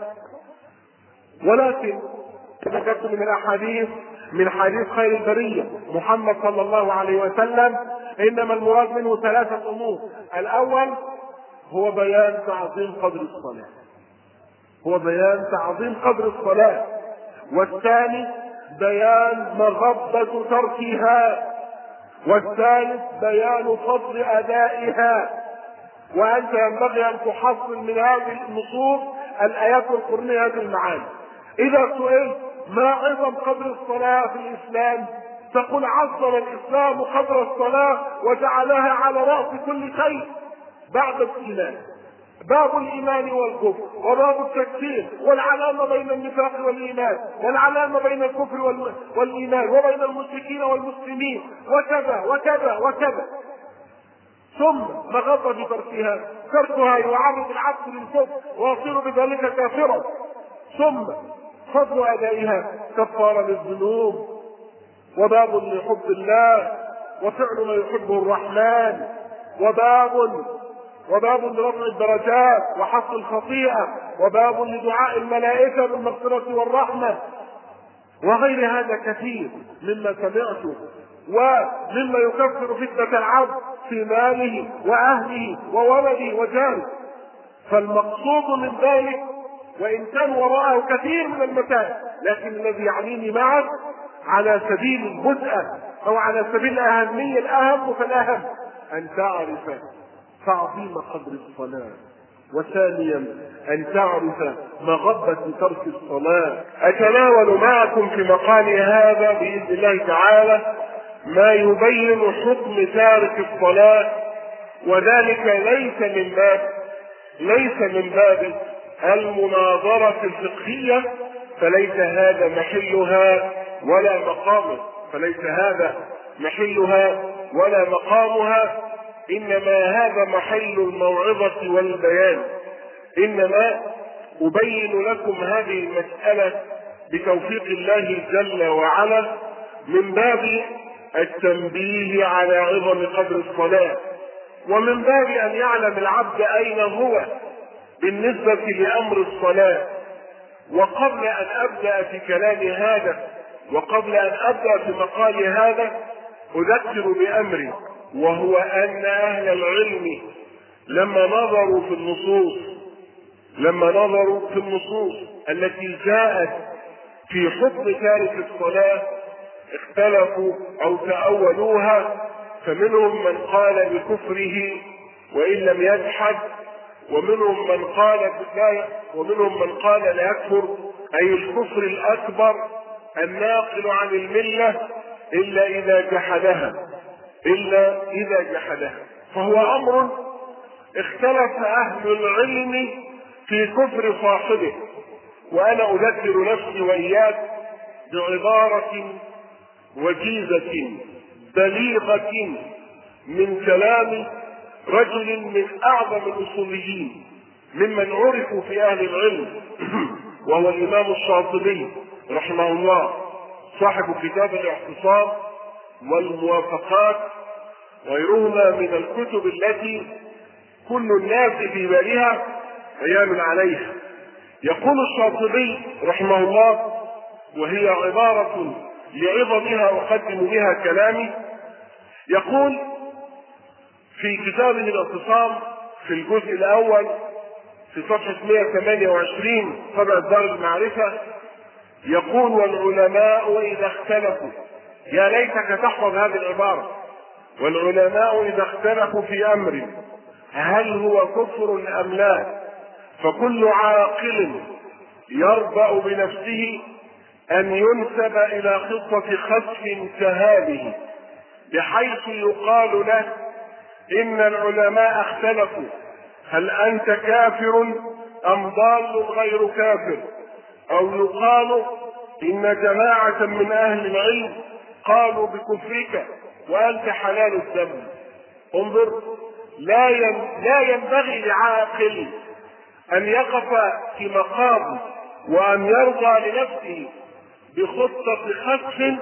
ولكن ذكرت من الأحاديث من حديث خير البرية محمد صلى الله عليه وسلم إنما المراد منه ثلاثة أمور. الأول هو بيان تعظيم قدر الصلاة، هو بيان تعظيم قدر الصلاة. والثاني بيان مغبة تركها. والثالث بيان فضل أدائها. وأنت ينبغي أن تحصل من هذه النصوص الآيات القرآنية هذه المعاني. إذا سئلت ما عظم قدر الصلاة في الإسلام تقول عظم الإسلام قدر الصلاة وجعلها على رأس كل شيء بعد الإيمان. باب الإيمان والكفر وباب التكفير والعلامة بين النفاق والإيمان والعلامة بين الكفر والإيمان وبين المشركين والمسلمين وكذا وكذا وكذا. ثم مغبة تركها، تركها يعرض العبد للكفر ويصير بذلك كافرا. ثم فضل أدائها كفارة للذنوب وباب لحب الله وفعل ما يحبه الرحمن وباب وباب لرفع الدرجات وحصر الخطيئة وباب لدعاء الملائكة بالمغفرة والرحمة وغير هذا كثير مما سمعته ومما يكفر فتنة العبد في ماله وأهله وولده وجاره. فالمقصود من ذلك وإن كان وراءه كثير من المسائل لكن الذي يعنيني معك على سبيل البدء أو على سبيل الأهمية الأهم فالأهم أن تعرف تعظيم قدر الصلاة، وثانيا أن تعرف مغبة ترك الصلاة. أتناول معكم في مقالي هذا بإذن الله تعالى ما يبين حكم تارك الصلاة، وذلك ليس من باب ليس من باب المناظرة الفقهية فليس هذا محلها ولا مقامه فليس هذا محلها ولا مقامها إنما هذا محل الموعظة والبيان. إنما أبين لكم هذه المسألة بتوفيق الله جل وعلا من باب التنبيه على عظم قدر الصلاة ومن باب أن يعلم العبد أين هو بالنسبة لأمر الصلاة. وقبل أن أبدأ في كلام هذا وقبل أن أبدأ في مقال هذا أذكر بأمري، وهو أن أهل العلم لما نظروا في النصوص لما نظروا في النصوص التي جاءت في حكم تارك الصلاة اختلفوا أو تأولوها، فمنهم من قال بكفره وإن لم يجحد، ومنهم من قال لا ومنهم من قال لا يكفر أي الكفر الأكبر الناقل عن الملة إلا إذا جحدها إلا إذا جحدها فهو أمر اختلف أهل العلم في كفر صاحبه. وأنا أذكر نفسي وإياك بعبارة وجيزة بليغة من كلام رجل من أعظم الأصوليين ممن عرفوا في أهل العلم وهو الإمام الشاطبي رحمه الله صاحب كتاب الاعتصام والموافقات غيرهما من الكتب التي كل الناس في بالها عيان عليها. يقول الشاطبي رحمه الله وهي عبارة لعظمها أقدم بها كلامي، يقول في كتابه الاعتصام في الجزء الأول في صفحة مئة وثمانية وعشرين طبعة دار المعرفة، يقول والعلماء إذا اختلفوا، يا ليتك تحفظ هذه العبارة، والعلماء إذا اختلفوا في أمر هل هو كفر أم لا فكل عاقل يرضأ بنفسه أن ينسب إلى خطة خسف كهذه بحيث يقال له إن العلماء اختلفوا هل أنت كافر أم ضال غير كافر، أو يقال إن جماعة من أهل العلم قالوا بكفرك وأنت حلال الدم. انظر، لا لا ينبغي لعاقل أن يقف في مقام وأن يرضى لنفسه بخطة خسف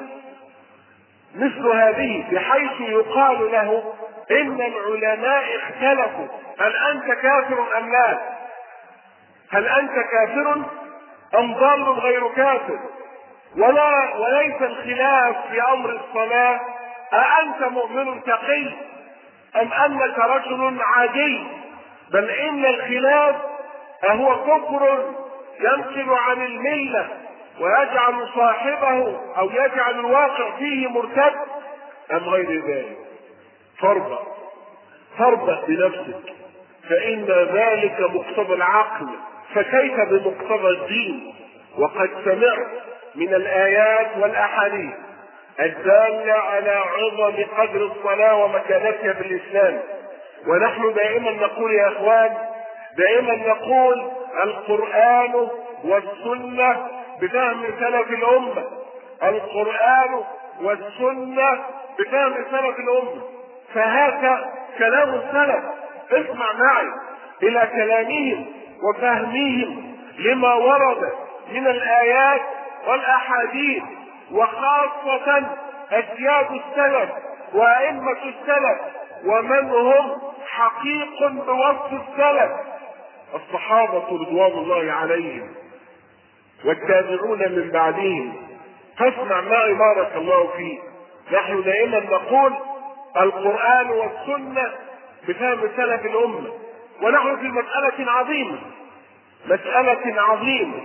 مثل هذه بحيث يقال له إن العلماء اختلفوا هل أنت كافر أم لا، هل أنت كافر أم ضال غير كافر، ولا وليس الخلاف في أمر الصلاة أأنت مؤمن تقي أم أنك رجل عادي، بل إن الخلاف أهو كفر ينقل عن الملة ويجعل صاحبه أو يجعل الواقع فيه مرتد أم غير ذلك. فرض فرض بنفسك فإن ذلك مقتضى العقل، فكيف بمقتضى الدين؟ وقد سمعت من الآيات والأحاديث الدالة على عظم قدر الصلاة ومكانتها في الإسلام. ونحن دائما نقول يا إخوان، دائما نقول القرآن والسنة بفهم سلف الأمة، القرآن والسنة بفهم سلف الأمة. فهذا كلام السلف، اسمع معي إلى كلامهم وفهمهم لما ورد من الآيات والأحاديث، وخاصة أجياد السلف وأئمة السلف ومن هم حقيق بوصف السلف، الصحابة رضوان الله عليهم والتابعون من بعدهم. فاسمع معي بارك الله فيك، نحن دائما نقول القرآن والسنة بفهم سلف الأمة، ونحن في مسألة عظيمة مسألة عظيمة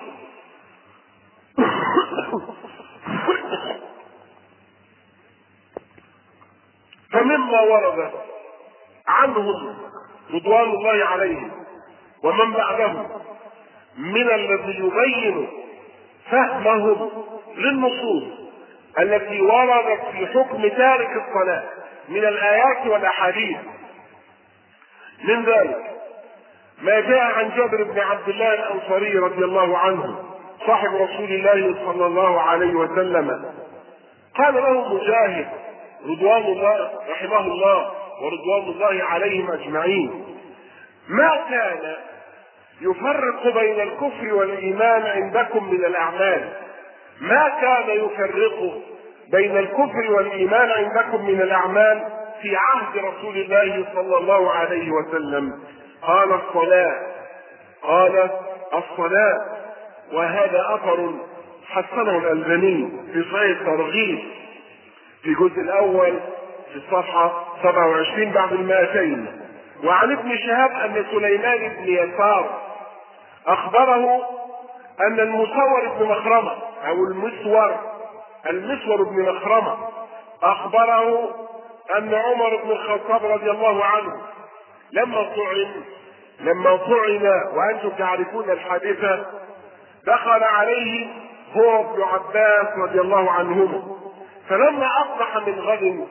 فمما ورد عنهم رضوان الله عليهم ومن بعدهم من الذي يبين فهمهم للنصوص التي وردت في حكم تارك الصلاة من الآيات والأحاديث، من ذلك ما جاء عن جابر بن عبد الله الأنصاري رضي الله عنه صاحب رسول الله صلى الله عليه وسلم، قال له مجاهد رضوان الله رحمه الله ورضوان الله عليهم أجمعين: ما كان يفرق بين الكفر والإيمان عندكم من الأعمال، ما كان يفرق بين الكفر والإيمان عندكم من الأعمال في عهد رسول الله صلى الله عليه وسلم؟ قال الصلاة قال الصلاة وهذا أثر حسنه الألباني في صحيح الترغيب في الجزء الأول في الصفحة سبعة وعشرين بعد المائتين. وعن ابن شهاب أن سليمان بن يسار أخبره أن المسور بن مخرمة أو المسور المسور بن مخرمة أخبره أن عمر بن الخطاب رضي الله عنه لما طعن لما طعن وأنتم تعرفون الحادثة، دخل عليه هو ابن عباس رضي الله عنهما، فلما اصبح من غد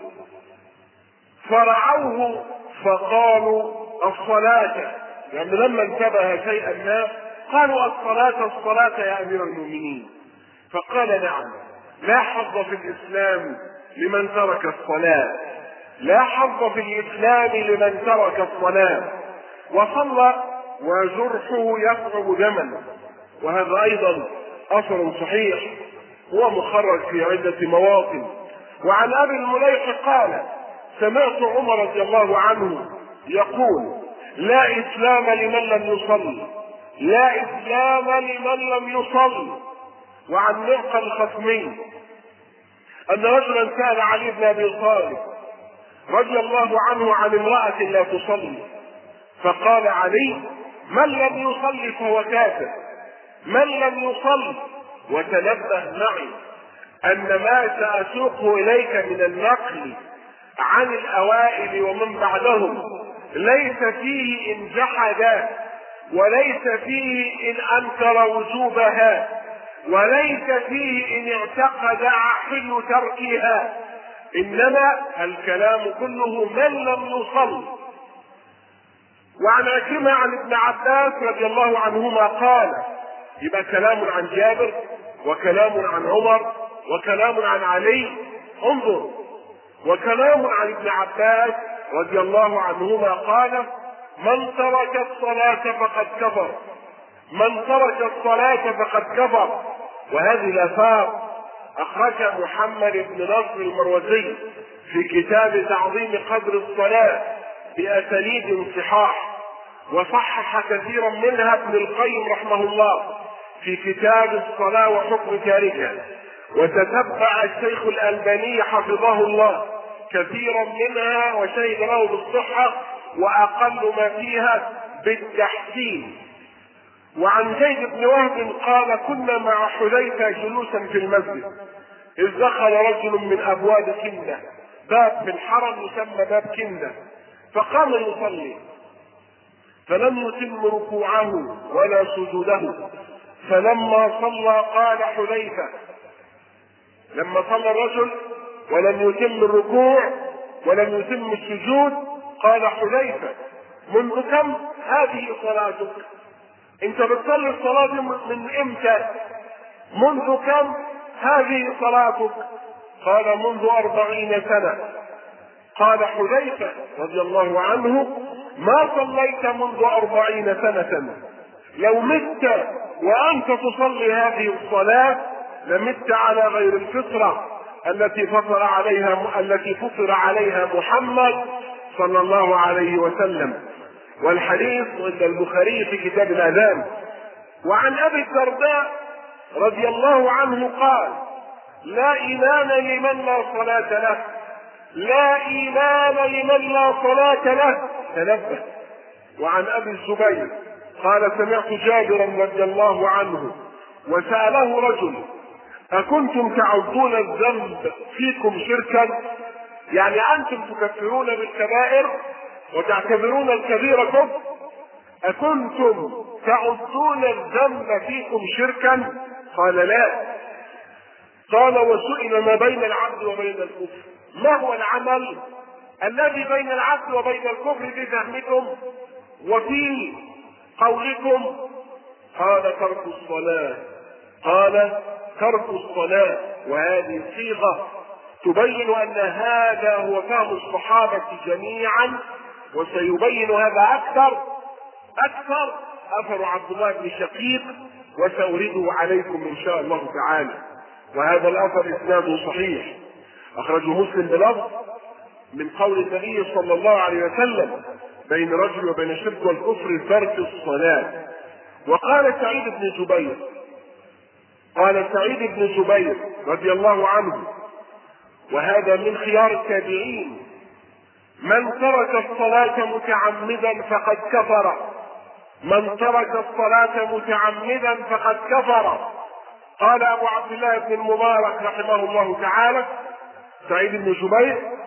فرعوه فقالوا الصلاة، يعني لما انتبه شيئا ما قالوا الصلاة الصلاة يا امير المؤمنين. فقال نعم، لا حظ في الاسلام لمن ترك الصلاة، لا حظ في الاسلام لمن ترك الصلاة. وصلى وجرحه يقطع دما، وهذا ايضا اثر صحيح هو مخرج في عدة مواطن. وعن ابي المليح قال سمعت عمر رضي الله عنه يقول لا اسلام لمن لم يصلي، لا اسلام لمن لم يصلي. وعن معقل الخصمي ان رجلا سأل علي بن ابي طالب رضي الله عنه عن امرأة لا تصلي، فقال علي من لم يصلي فهو كافر، من لم يصلي. وتنبه معي ان ما سأسوقه اليك من النقل عن الاوائل ومن بعدهم ليس فيه ان جحد، وليس فيه ان انكر وجوبها، وليس فيه ان اعتقد حل تركها، انما الكلام كله من لم يصل. وعن عكرمة عن ابن عباس رضي الله عنهما قال، يبقى كلام عن جابر وكلام عن عمر وكلام عن علي، انظر، وكلام عن ابن عباس رضي الله عنهما قال من ترك الصلاة فقد كفر، من ترك الصلاة فقد كفر. وهذه الآثار أخرجها محمد بن نصر المروزي في كتاب تعظيم قدر الصلاة بأسانيد صحاح، وصحح كثيرا منها ابن القيم رحمه الله في كتاب الصلاة وحكم تاركها، وتتبع الشيخ الألباني حفظه الله كثيرا منها وشهد له بالصحة وأقل ما فيها بالتحسين. وعن زيد بن وهب قال كنا مع حذيفة جلوسا في المسجد إذ دخل رجل من أبواب كندة، باب في الحرم يسمى باب كندة، فقام يصلي فلم يتم ركوعه ولا سجوده. فلما صلى قال حذيفة، لما صلى الرجل ولم يتم الركوع ولم يتم السجود قال حذيفة منذ كم هذه صلاتك؟ انت بتصلي الصلاة دي من امتى؟ منذ كم هذه صلاتك؟ قال منذ أربعين سنة. قال حذيفة رضي الله عنه ما صليت منذ أربعين سنة، لو مت وأنت تصلي هذه الصلاة لمت على غير الفطرة التي فطر عليها التي فطر عليها محمد صلى الله عليه وسلم. والحديث عند البخاري في كتاب الأذان. وعن أبي الدرداء رضي الله عنه قال لا إيمان لمن لا صلاة له، لا إيمان لمن لا صلاة له، تنبه. وعن أبي الزبير قال سمعت جابرا رضي الله عنه وسأله رجل أكنتم تعدون الذنب فيكم شركا؟ يعني أنتم تكفرون بالكبائر وتعتبرون الكبير كفر؟ أكنتم تعدون الذنب فيكم شركا؟ قال لا. قال وسئل ما بين العبد وبين الكفر، ما هو العمل الذي بين العبد وبين الكفر بفهمكم وفي قولكم؟ قال ترك الصلاة. قال ترك الصلاة. وهذه صيغة تبين أن هذا هو فهم الصحابة جميعا، وسيبين هذا أكثر أكثر أثر عبد الله بن شقيق وسأورده عليكم إن شاء الله تعالى. وهذا الأثر إسناده صحيح أخرجه مسلم بلفظ من قول النبي صلى الله عليه وسلم بين الرجل وبين الشرك والكفر ترك الصلاة. وقال سعيد بن جبير قال سعيد بن جبير رضي الله عنه وهذا من خيار التابعين من ترك الصلاة متعمدا فقد كفر، من ترك الصلاة متعمدا فقد كفر. قال أبو عبد الله بن المبارك رحمه الله تعالى سعيد بن جبير